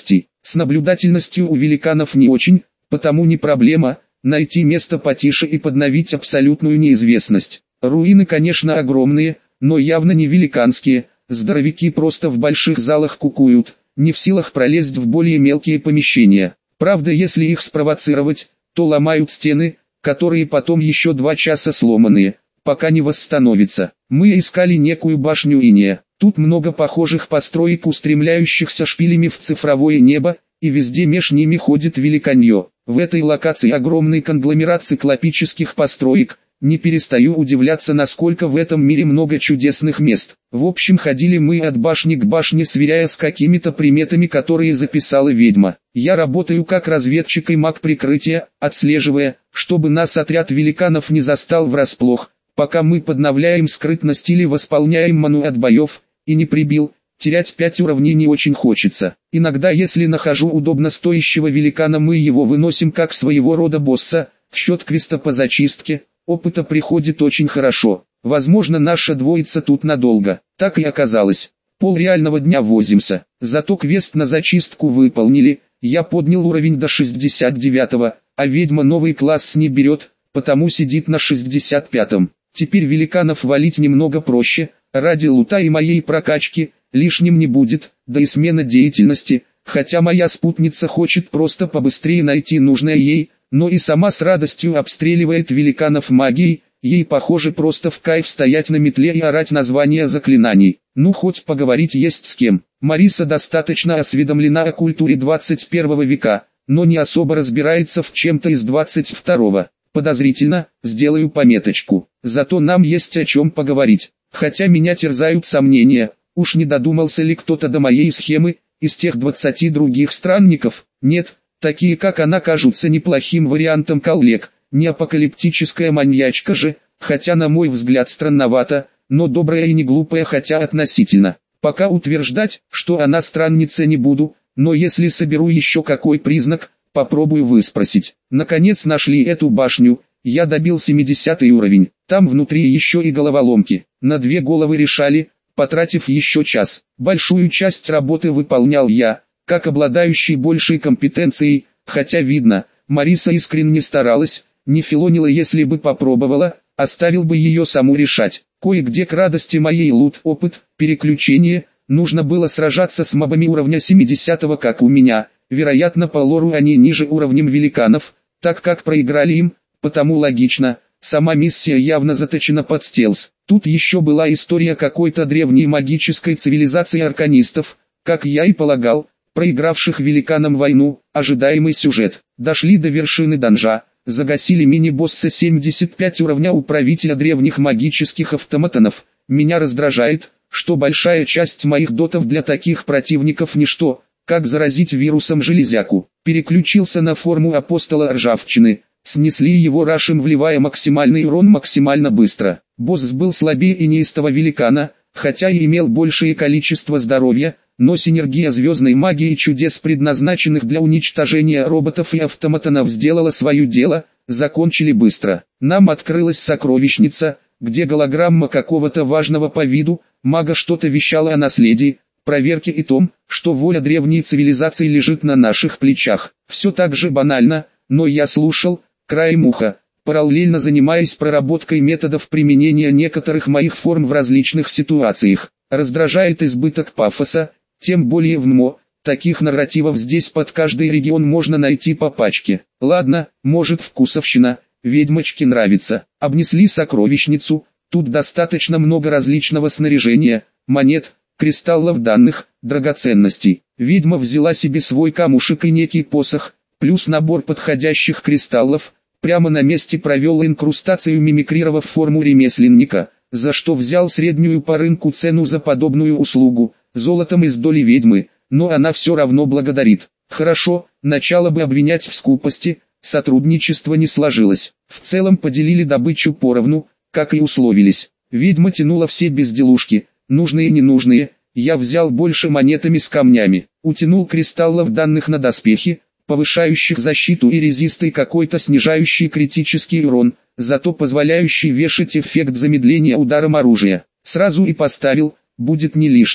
С наблюдательностью у великанов не очень, потому не проблема найти место потише и подновить абсолютную неизвестность. Руины, конечно, огромные, но явно не великанские. Здоровяки просто в больших залах кукуют, не в силах пролезть в более мелкие помещения. Правда, если их спровоцировать, то ломают стены, которые потом еще два часа сломанные, пока не восстановится. Мы искали некую башню Иния. Тут много похожих построек, устремляющихся шпилями в цифровое небо, и везде меж ними ходит великанье. В этой локации огромный конгломерат циклопических построек. Не перестаю удивляться, насколько в этом мире много чудесных мест. В общем, ходили мы от башни к башне, сверяя с какими-то приметами, которые записала ведьма. Я работаю как разведчик и маг прикрытия, отслеживая, чтобы нас отряд великанов не застал врасплох, пока мы подновляем скрытность или восполняем ману от боев, и не прибил. Терять пять уровней не очень хочется. Иногда, если нахожу удобно стоящего великана, мы его выносим как своего рода босса. В счет квеста по зачистке опыта приходит очень хорошо. Возможно, наша двоица тут надолго. Так и оказалось. Пол реального дня возимся. Зато квест на зачистку выполнили. Я поднял уровень до шестьдесят девятого, а ведьма новый класс не берет, потому сидит на шестьдесят пятом. Теперь великанов валить немного проще. Ради лута и моей прокачки лишним не будет, да и смена деятельности. Хотя моя спутница хочет просто побыстрее найти нужное ей, но и сама с радостью обстреливает великанов магией. Ей, похоже, просто в кайф стоять на метле и орать названия заклинаний. Ну, хоть поговорить есть с кем. Мариса достаточно осведомлена о культуре двадцать первого века, но не особо разбирается в чем-то из двадцать второго. Подозрительно, сделаю пометочку. Зато нам есть о чем поговорить. Хотя меня терзают сомнения, уж не додумался ли кто-то до моей схемы, из тех двадцати других странников. Нет, такие как она кажутся неплохим вариантом коллег. Не апокалиптическая маньячка же, хотя на мой взгляд странновато, но добрая и не глупая, хотя относительно. Пока утверждать, что она странница, не буду, но если соберу еще какой признак, попробую выспросить. Наконец нашли эту башню, я добил семидесятый уровень, там внутри еще и головоломки. На две головы решали, потратив еще час. Большую часть работы выполнял я, как обладающий большей компетенцией, хотя видно, Мариса искренне старалась, не филонила. Если бы попробовала, оставил бы ее саму решать. Кое-где к радости моей лут, опыт, переключение, нужно было сражаться с мобами уровня семидесятого, как у меня. Вероятно, по лору они ниже уровнем великанов, так как проиграли им, потому логично, сама миссия явно заточена под стелс. Тут еще была история какой-то древней магической цивилизации арканистов, как я и полагал, проигравших великанам войну. Ожидаемый сюжет. Дошли до вершины данжа, загасили мини-босса семьдесят пять уровня управителя древних магических автоматонов. Меня раздражает, что большая часть моих дотов для таких противников ничто, как заразить вирусом железяку. Переключился на форму апостола ржавчины, снесли его рашем, вливая максимальный урон максимально быстро. Босс был слабее и неистого великана, хотя и имел большее количество здоровья, но синергия звездной магии и чудес, предназначенных для уничтожения роботов и автоматонов, сделала свое дело. Закончили быстро. Нам открылась сокровищница, где голограмма какого-то важного по виду мага что-то вещала о наследии, проверке и том, что воля древней цивилизации лежит на наших плечах. Все так же банально, но я слушал, краем уха, параллельно занимаясь проработкой методов применения некоторых моих форм в различных ситуациях. Раздражает избыток пафоса, тем более в ММО. Таких нарративов здесь под каждый регион можно найти по пачке. Ладно, может, вкусовщина, ведьмочке нравится. Обнесли сокровищницу, тут достаточно много различного снаряжения, монет, кристаллов данных, драгоценностей. Ведьма взяла себе свой камушек и некий посох, плюс набор подходящих кристаллов, прямо на месте провел инкрустацию, мимикрировав форму ремесленника, за что взял среднюю по рынку цену за подобную услугу, золотом из доли ведьмы, но она все равно благодарит. Хорошо, начало бы обвинять в скупости, сотрудничество не сложилось. В целом поделили добычу поровну, как и условились. Ведьма тянула все безделушки, нужные и ненужные. Я взял больше монетами с камнями, утянул кристаллов данных на доспехи, повышающих защиту, и резисты какой-то снижающий критический урон, зато позволяющий вешать эффект замедления ударом оружия. Сразу и поставил, будет не лишним.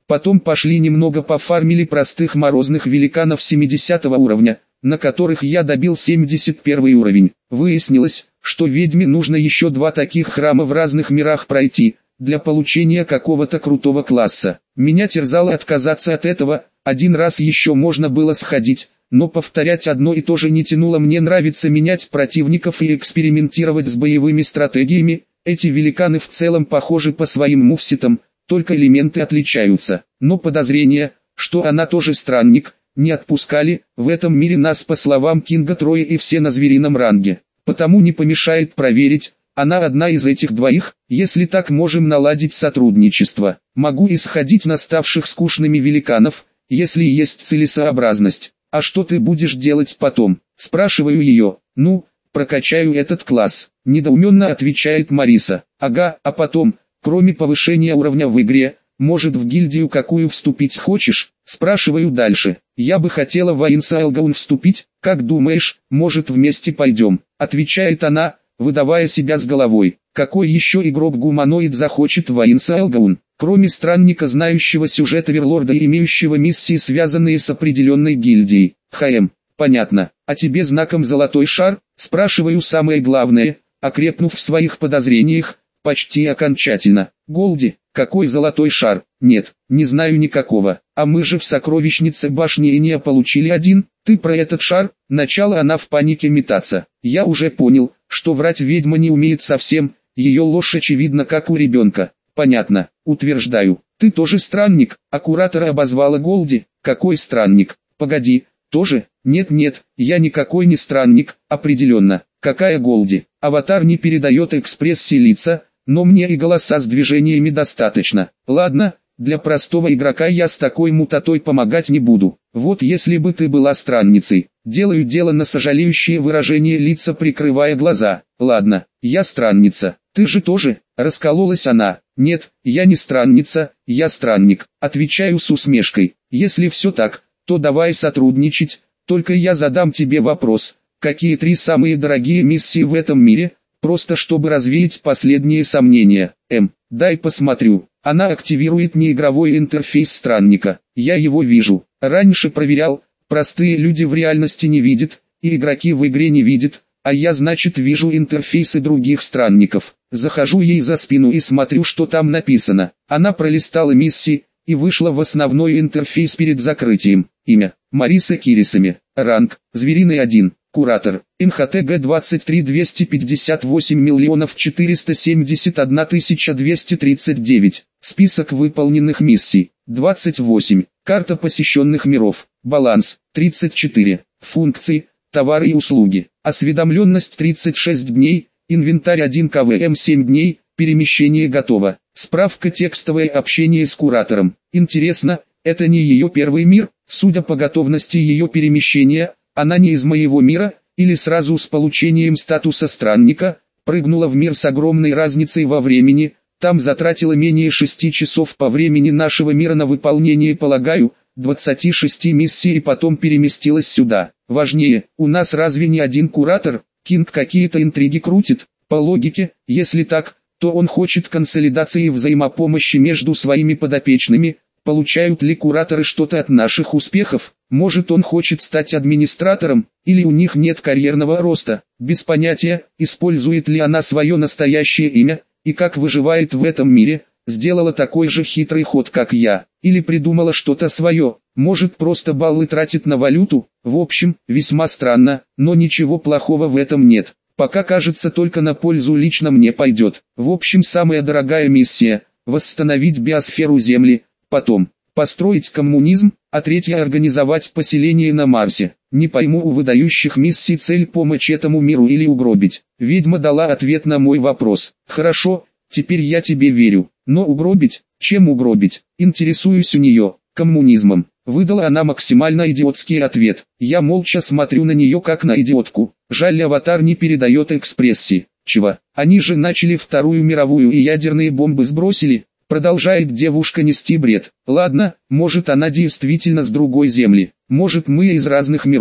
Потом пошли немного пофармили простых морозных великанов семидесятого уровня, на которых я добил семьдесят первый уровень. Выяснилось, что ведьме нужно еще два таких храма в разных мирах пройти, для получения какого-то крутого класса. Меня терзало отказаться от этого, один раз еще можно было сходить, но повторять одно и то же не тянуло. Мне нравится менять противников и экспериментировать с боевыми стратегиями. Эти великаны в целом похожи по своим мувсетам, только элементы отличаются. Но подозрения, что она тоже странник, не отпускали. В этом мире нас, по словам Кинга, трое и все на зверином ранге. Потому не помешает проверить, она одна из этих двоих. Если так, можем наладить сотрудничество. Могу исходить на ставших скучными великанов, если есть целесообразность. А что ты будешь делать потом? Спрашиваю ее. Ну, прокачаю этот класс. Недоуменно отвечает Мариса. Ага, а потом, кроме повышения уровня в игре, может, в гильдию какую вступить хочешь? Спрашиваю дальше. Я бы хотела в Ainsylgaun вступить. Как думаешь, может, вместе пойдем? Отвечает она, выдавая себя с головой. Какой еще игрок-гуманоид захочет в Ainsylgaun, кроме странника, знающего сюжет Оверлорда и имеющего миссии, связанные с определенной гильдией? Хм, понятно. А тебе знаком золотой шар? Спрашиваю самое главное, окрепнув в своих подозрениях, почти окончательно. Голди, какой золотой шар? Нет, не знаю никакого. А мы же в сокровищнице башни Эния получили один. Ты про этот шар? Начала она в панике метаться. Я уже понял, что врать ведьма не умеет совсем, ее ложь очевидна как у ребенка. Понятно, утверждаю. Ты тоже странник, а куратора обозвала Голди. Какой странник? Погоди, тоже? Нет-нет, я никакой не странник, определенно. Какая Голди? Аватар не передает экспрессии лица, но мне и голоса с движениями достаточно. Ладно, для простого игрока я с такой мутатой помогать не буду. Вот если бы ты была странницей. Делаю дело на сожалеющее выражение лица, прикрывая глаза. Ладно, я странница. Ты же тоже? Раскололась она. Нет, я не странница, я странник. Отвечаю с усмешкой. Если все так, то давай сотрудничать. Только я задам тебе вопрос. Какие три самые дорогие миссии в этом мире? Просто чтобы развеять последние сомнения. М, дай посмотрю. Она активирует неигровой интерфейс странника. Я его вижу. Раньше проверял, простые люди в реальности не видят, и игроки в игре не видят, а я, значит, вижу интерфейсы других странников. Захожу ей за спину и смотрю, что там написано. Она пролистала миссии и вышла в основной интерфейс перед закрытием. Имя: Мариса Кирисами. Ранг: Звериный один. Куратор: эн ха тэ гэ двадцать три двести пятьдесят восемь миллионов четыреста семьдесят одна тысяча двести тридцать девять. Список выполненных миссий: двадцать восемь. Карта посещенных миров. Баланс: тридцать четыре. Функции: товары и услуги. Осведомленность: тридцать шесть дней. Инвентарь один ка вэ эм семь дней. Перемещение готово. Справка: текстовое общение с куратором. Интересно, это не ее первый мир? Судя по готовности ее перемещения, она не из моего мира, или сразу с получением статуса странника, прыгнула в мир с огромной разницей во времени, там затратила менее шести часов по времени нашего мира на выполнение, полагаю, двадцати шести миссий, и потом переместилась сюда. Важнее, у нас разве не один куратор? Кинг какие-то интриги крутит? По логике, если так, то он хочет консолидации и взаимопомощи между своими подопечными. Получают ли кураторы что-то от наших успехов? Может, он хочет стать администратором, или у них нет карьерного роста? Без понятия, использует ли она свое настоящее имя, и как выживает в этом мире. Сделала такой же хитрый ход, как я, или придумала что-то свое. Может, просто баллы тратит на валюту? В общем, весьма странно, но ничего плохого в этом нет. Пока, кажется, только на пользу лично мне пойдет. В общем, самая дорогая миссия – восстановить биосферу Земли. Потом, построить коммунизм, а третья — организовать поселение на Марсе. Не пойму, у выдающих миссий цель помочь этому миру или угробить. Ведьма дала ответ на мой вопрос. Хорошо, теперь я тебе верю. Но угробить? Чем угробить? Интересуюсь у нее. Коммунизмом. Выдала она максимально идиотский ответ. Я молча смотрю на нее как на идиотку. Жаль, аватар не передает экспрессии. Чего? Они же начали Вторую мировую и ядерные бомбы сбросили. Продолжает девушка нести бред. Ладно, может, она действительно с другой земли. Может, мы из разных миров.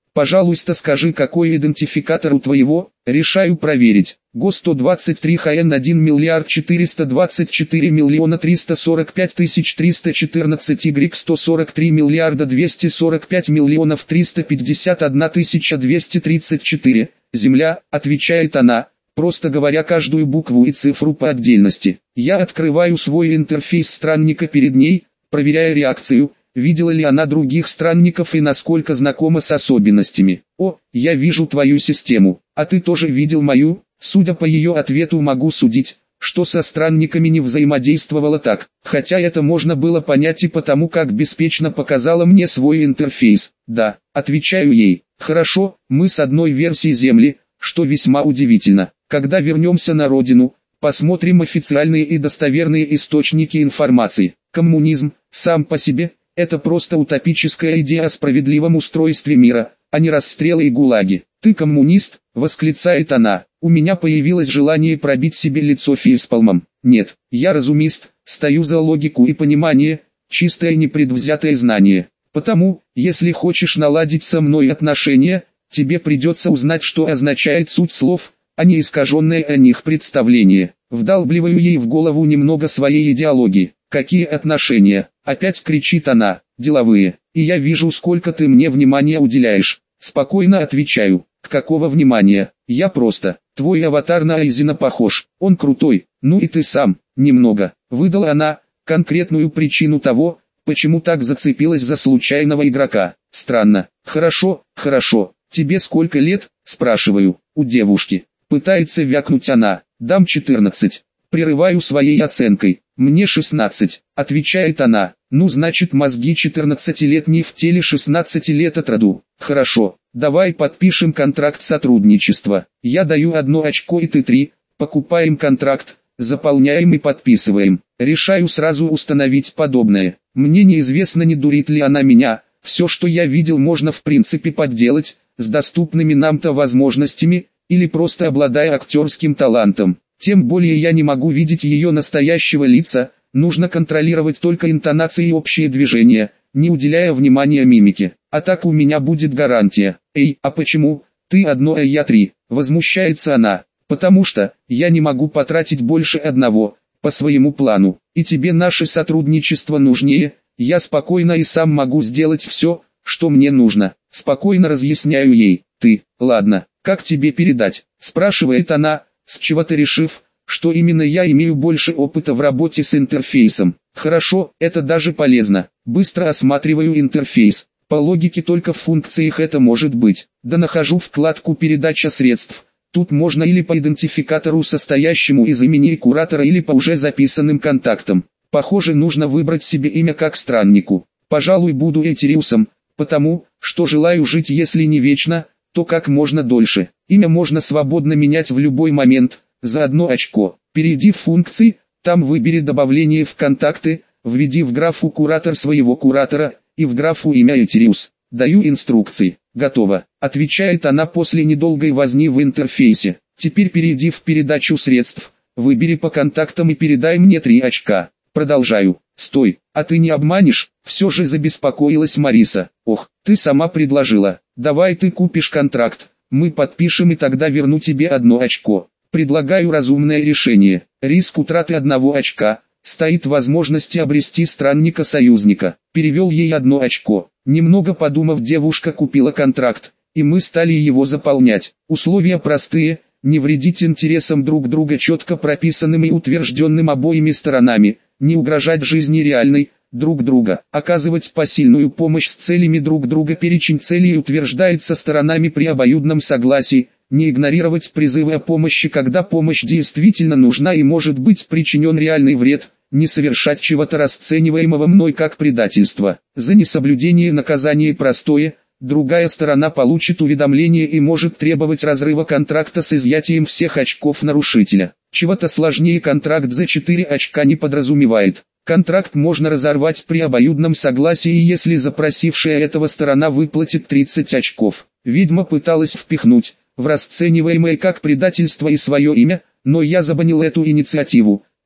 Пожалуйста, скажи, какой идентификатор у твоего, решаю проверить. го сто двадцать три ха эн один миллиард четыреста двадцать четыре миллиона триста сорок пять тысяч триста четырнадцать Y сто сорок три миллиарда двести сорок пять миллионов триста пятьдесят одна тысяча двести тридцать четыре. Земля, отвечает она, просто говоря каждую букву и цифру по отдельности. Я открываю свой интерфейс странника перед ней, проверяя реакцию. Видела ли она других странников и насколько знакома с особенностями. О, я вижу твою систему, а ты тоже видел мою? Судя по ее ответу могу судить, что со странниками не взаимодействовала так, хотя это можно было понять и потому, как беспечно показала мне свой интерфейс. Да, отвечаю ей, хорошо, мы с одной версией Земли, что весьма удивительно. Когда вернемся на родину, посмотрим официальные и достоверные источники информации. Коммунизм, сам по себе, это просто утопическая идея о справедливом устройстве мира, а не расстрелы и гулаги. «Ты коммунист?» – восклицает она. У меня появилось желание пробить себе лицо фейспалмом. Нет, я разумист, стою за логику и понимание, чистое непредвзятое знание. Потому, если хочешь наладить со мной отношения, тебе придется узнать, что означает суть слов, а не искаженное о них представление. Вдалбливаю ей в голову немного своей идеологии. «Какие отношения?» – опять кричит она. «Деловые. И я вижу, сколько ты мне внимания уделяешь». Спокойно отвечаю. «К какого внимания? Я просто. Твой аватар на Айзена похож. Он крутой. Ну и ты сам. Немного». Выдала она конкретную причину того, почему так зацепилась за случайного игрока. Странно. «Хорошо, хорошо. Тебе сколько лет?» – спрашиваю. У девушки. Пытается вякнуть она. «Дам четырнадцать». Прерываю своей оценкой. «Мне шестнадцать», — отвечает она. «Ну значит, мозги четырнадцатилетней в теле шестнадцати лет от роду. Хорошо, давай подпишем контракт сотрудничества. Я даю одно очко и ты три, покупаем контракт, заполняем и подписываем». Решаю сразу установить подобное. Мне неизвестно, не дурит ли она меня. Все, что я видел, можно в принципе подделать, с доступными нам-то возможностями, или просто обладая актерским талантом. Тем более я не могу видеть ее настоящего лица, нужно контролировать только интонации и общие движения, не уделяя внимания мимике. А так у меня будет гарантия. «Эй, а почему? Ты одно, а я три», — возмущается она. «Потому что, я не могу потратить больше одного, по своему плану, и тебе наше сотрудничество нужнее, я спокойно и сам могу сделать все, что мне нужно». Спокойно разъясняю ей. «Ты, ладно, как тебе передать?» — спрашивает она, с чего-то решив, что именно я имею больше опыта в работе с интерфейсом. Хорошо, это даже полезно. Быстро осматриваю интерфейс. По логике только в функциях это может быть. Да нахожу вкладку «Передача средств». Тут можно или по идентификатору, состоящему из имени куратора, или по уже записанным контактам. Похоже, нужно выбрать себе имя как страннику. Пожалуй, буду Этериусом, потому, что желаю жить, если не вечно, то как можно дольше. Имя можно свободно менять в любой момент, за одно очко. Перейди в функции, там выбери добавление в контакты, введи в графу куратор своего куратора, и в графу имя Этериус. Даю инструкции. Готово, отвечает она после недолгой возни в интерфейсе. Теперь перейди в передачу средств, выбери по контактам и передай мне три очка. Продолжаю. Стой, а ты не обманешь? Все же забеспокоилась Мариса. Ох, ты сама предложила. Давай ты купишь контракт, мы подпишем и тогда верну тебе одно очко. Предлагаю разумное решение. Риск утраты одного очка, стоит возможности обрести странника-союзника. Перевел ей одно очко. Немного подумав, девушка купила контракт, и мы стали его заполнять. Условия простые, не вредить интересам друг друга, четко прописанным и утвержденным обоими сторонами, не угрожать жизни реальной друг друга, оказывать посильную помощь с целями друг друга. Перечень целей утверждается сторонами при обоюдном согласии, не игнорировать призывы о помощи, когда помощь действительно нужна и может быть причинен реальный вред, не совершать чего-то расцениваемого мной как предательство. За несоблюдение наказание простое, другая сторона получит уведомление и может требовать разрыва контракта с изъятием всех очков нарушителя. Чего-то сложнее контракт за четыре очка не подразумевает. Контракт можно разорвать при обоюдном согласии, если запросившая этого сторона выплатит тридцать очков. Ведьма пыталась впихнуть в расцениваемое как предательство и свое имя, но я забанил эту инициативу,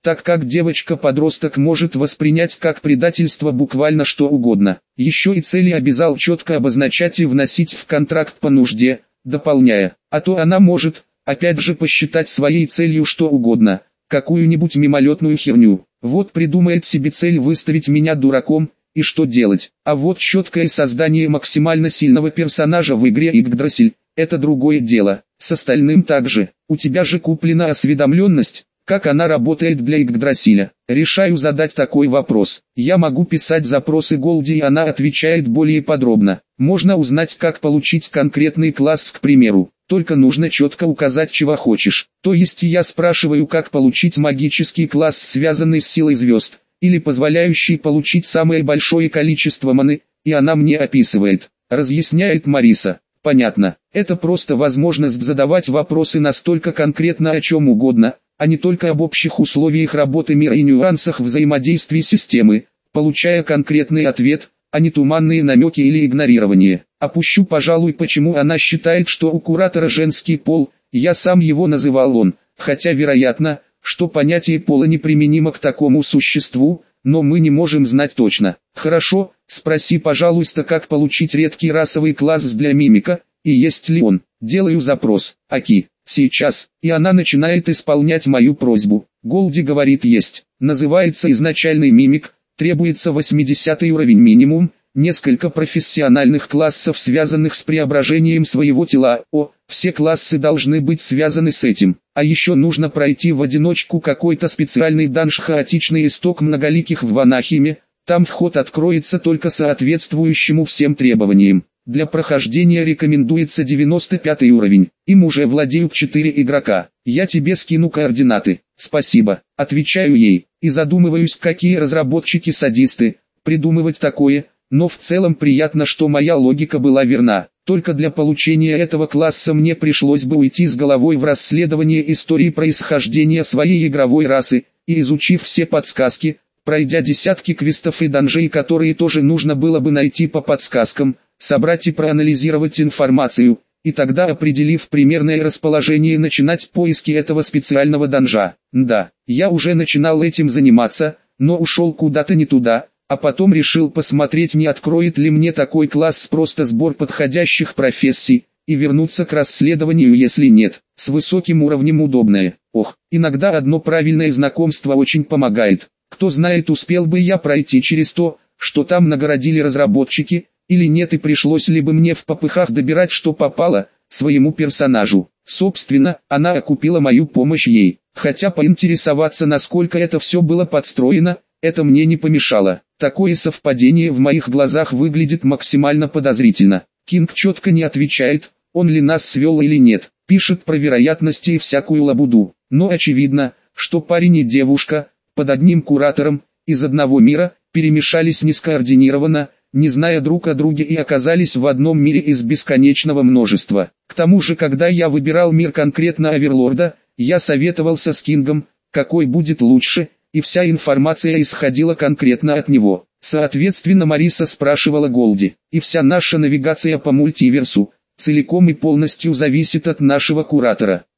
так как девочка-подросток может воспринять как предательство буквально что угодно. Еще и цели обязал четко обозначать и вносить в контракт по нужде, дополняя, а то она может, опять же, посчитать своей целью что угодно, какую-нибудь мимолетную херню. Вот придумает себе цель выставить меня дураком, и что делать? А вот четкое создание максимально сильного персонажа в игре Yggdrasil – это другое дело. С остальным также. У тебя же куплена осведомленность, как она работает для Yggdrasil. Решаю задать такой вопрос. Я могу писать запросы Голди, и она отвечает более подробно. Можно узнать, как получить конкретный класс, к примеру. Только нужно четко указать, чего хочешь. То есть я спрашиваю, как получить магический класс, связанный с силой звезд, или позволяющий получить самое большое количество маны, и она мне описывает. Разъясняет Мариса. Понятно. Это просто возможность задавать вопросы настолько конкретно о чем угодно, а не только об общих условиях работы мира и нюансах взаимодействия системы, получая конкретный ответ, а не туманные намеки или игнорирование. Опущу, пожалуй, почему она считает, что у куратора женский пол, я сам его называл он, хотя вероятно, что понятие пола неприменимо к такому существу, но мы не можем знать точно. Хорошо, спроси, пожалуйста, как получить редкий расовый класс для мимика, и есть ли он. Делаю запрос. Аки. Сейчас, и она начинает исполнять мою просьбу. Голди говорит есть. Называется изначальный мимик, требуется восьмидесятый уровень минимум, несколько профессиональных классов, связанных с преображением своего тела. О, все классы должны быть связаны с этим. А еще нужно пройти в одиночку какой-то специальный данж хаотичный исток многоликих в Ванахиме, там вход откроется только соответствующему всем требованиям. Для прохождения рекомендуется девяносто пятый уровень, им уже владеют четыре игрока. Я тебе скину координаты. Спасибо, отвечаю ей, и задумываюсь, какие разработчики садисты, придумывать такое, но в целом приятно, что моя логика была верна. Только для получения этого класса мне пришлось бы уйти с головой в расследование истории происхождения своей игровой расы, и изучив все подсказки, пройдя десятки квестов и данжей, которые тоже нужно было бы найти по подсказкам, собрать и проанализировать информацию, и тогда, определив примерное расположение, начинать поиски этого специального данжа. Да, я уже начинал этим заниматься, но ушел куда-то не туда, а потом решил посмотреть, не откроет ли мне такой класс просто сбор подходящих профессий, и вернуться к расследованию, если нет. С высоким уровнем удобное. Ох, иногда одно правильное знакомство очень помогает. Кто знает, успел бы я пройти через то, что там нагородили разработчики, или нет, и пришлось ли бы мне в попыхах добирать, что попало, своему персонажу. Собственно, она окупила мою помощь ей, хотя поинтересоваться, насколько это все было подстроено, это мне не помешало. Такое совпадение в моих глазах выглядит максимально подозрительно. Кинг четко не отвечает, он ли нас свел или нет, пишет про вероятности и всякую лабуду. Но очевидно, что парень и девушка, под одним куратором, из одного мира, перемешались нескоординированно, не зная друг о друге, и оказались в одном мире из бесконечного множества. К тому же, когда я выбирал мир конкретно Оверлорда, я советовался с Кингом, какой будет лучше, и вся информация исходила конкретно от него. Соответственно, Мариса спрашивала Голди, и вся наша навигация по мультиверсу, целиком и полностью зависит от нашего куратора.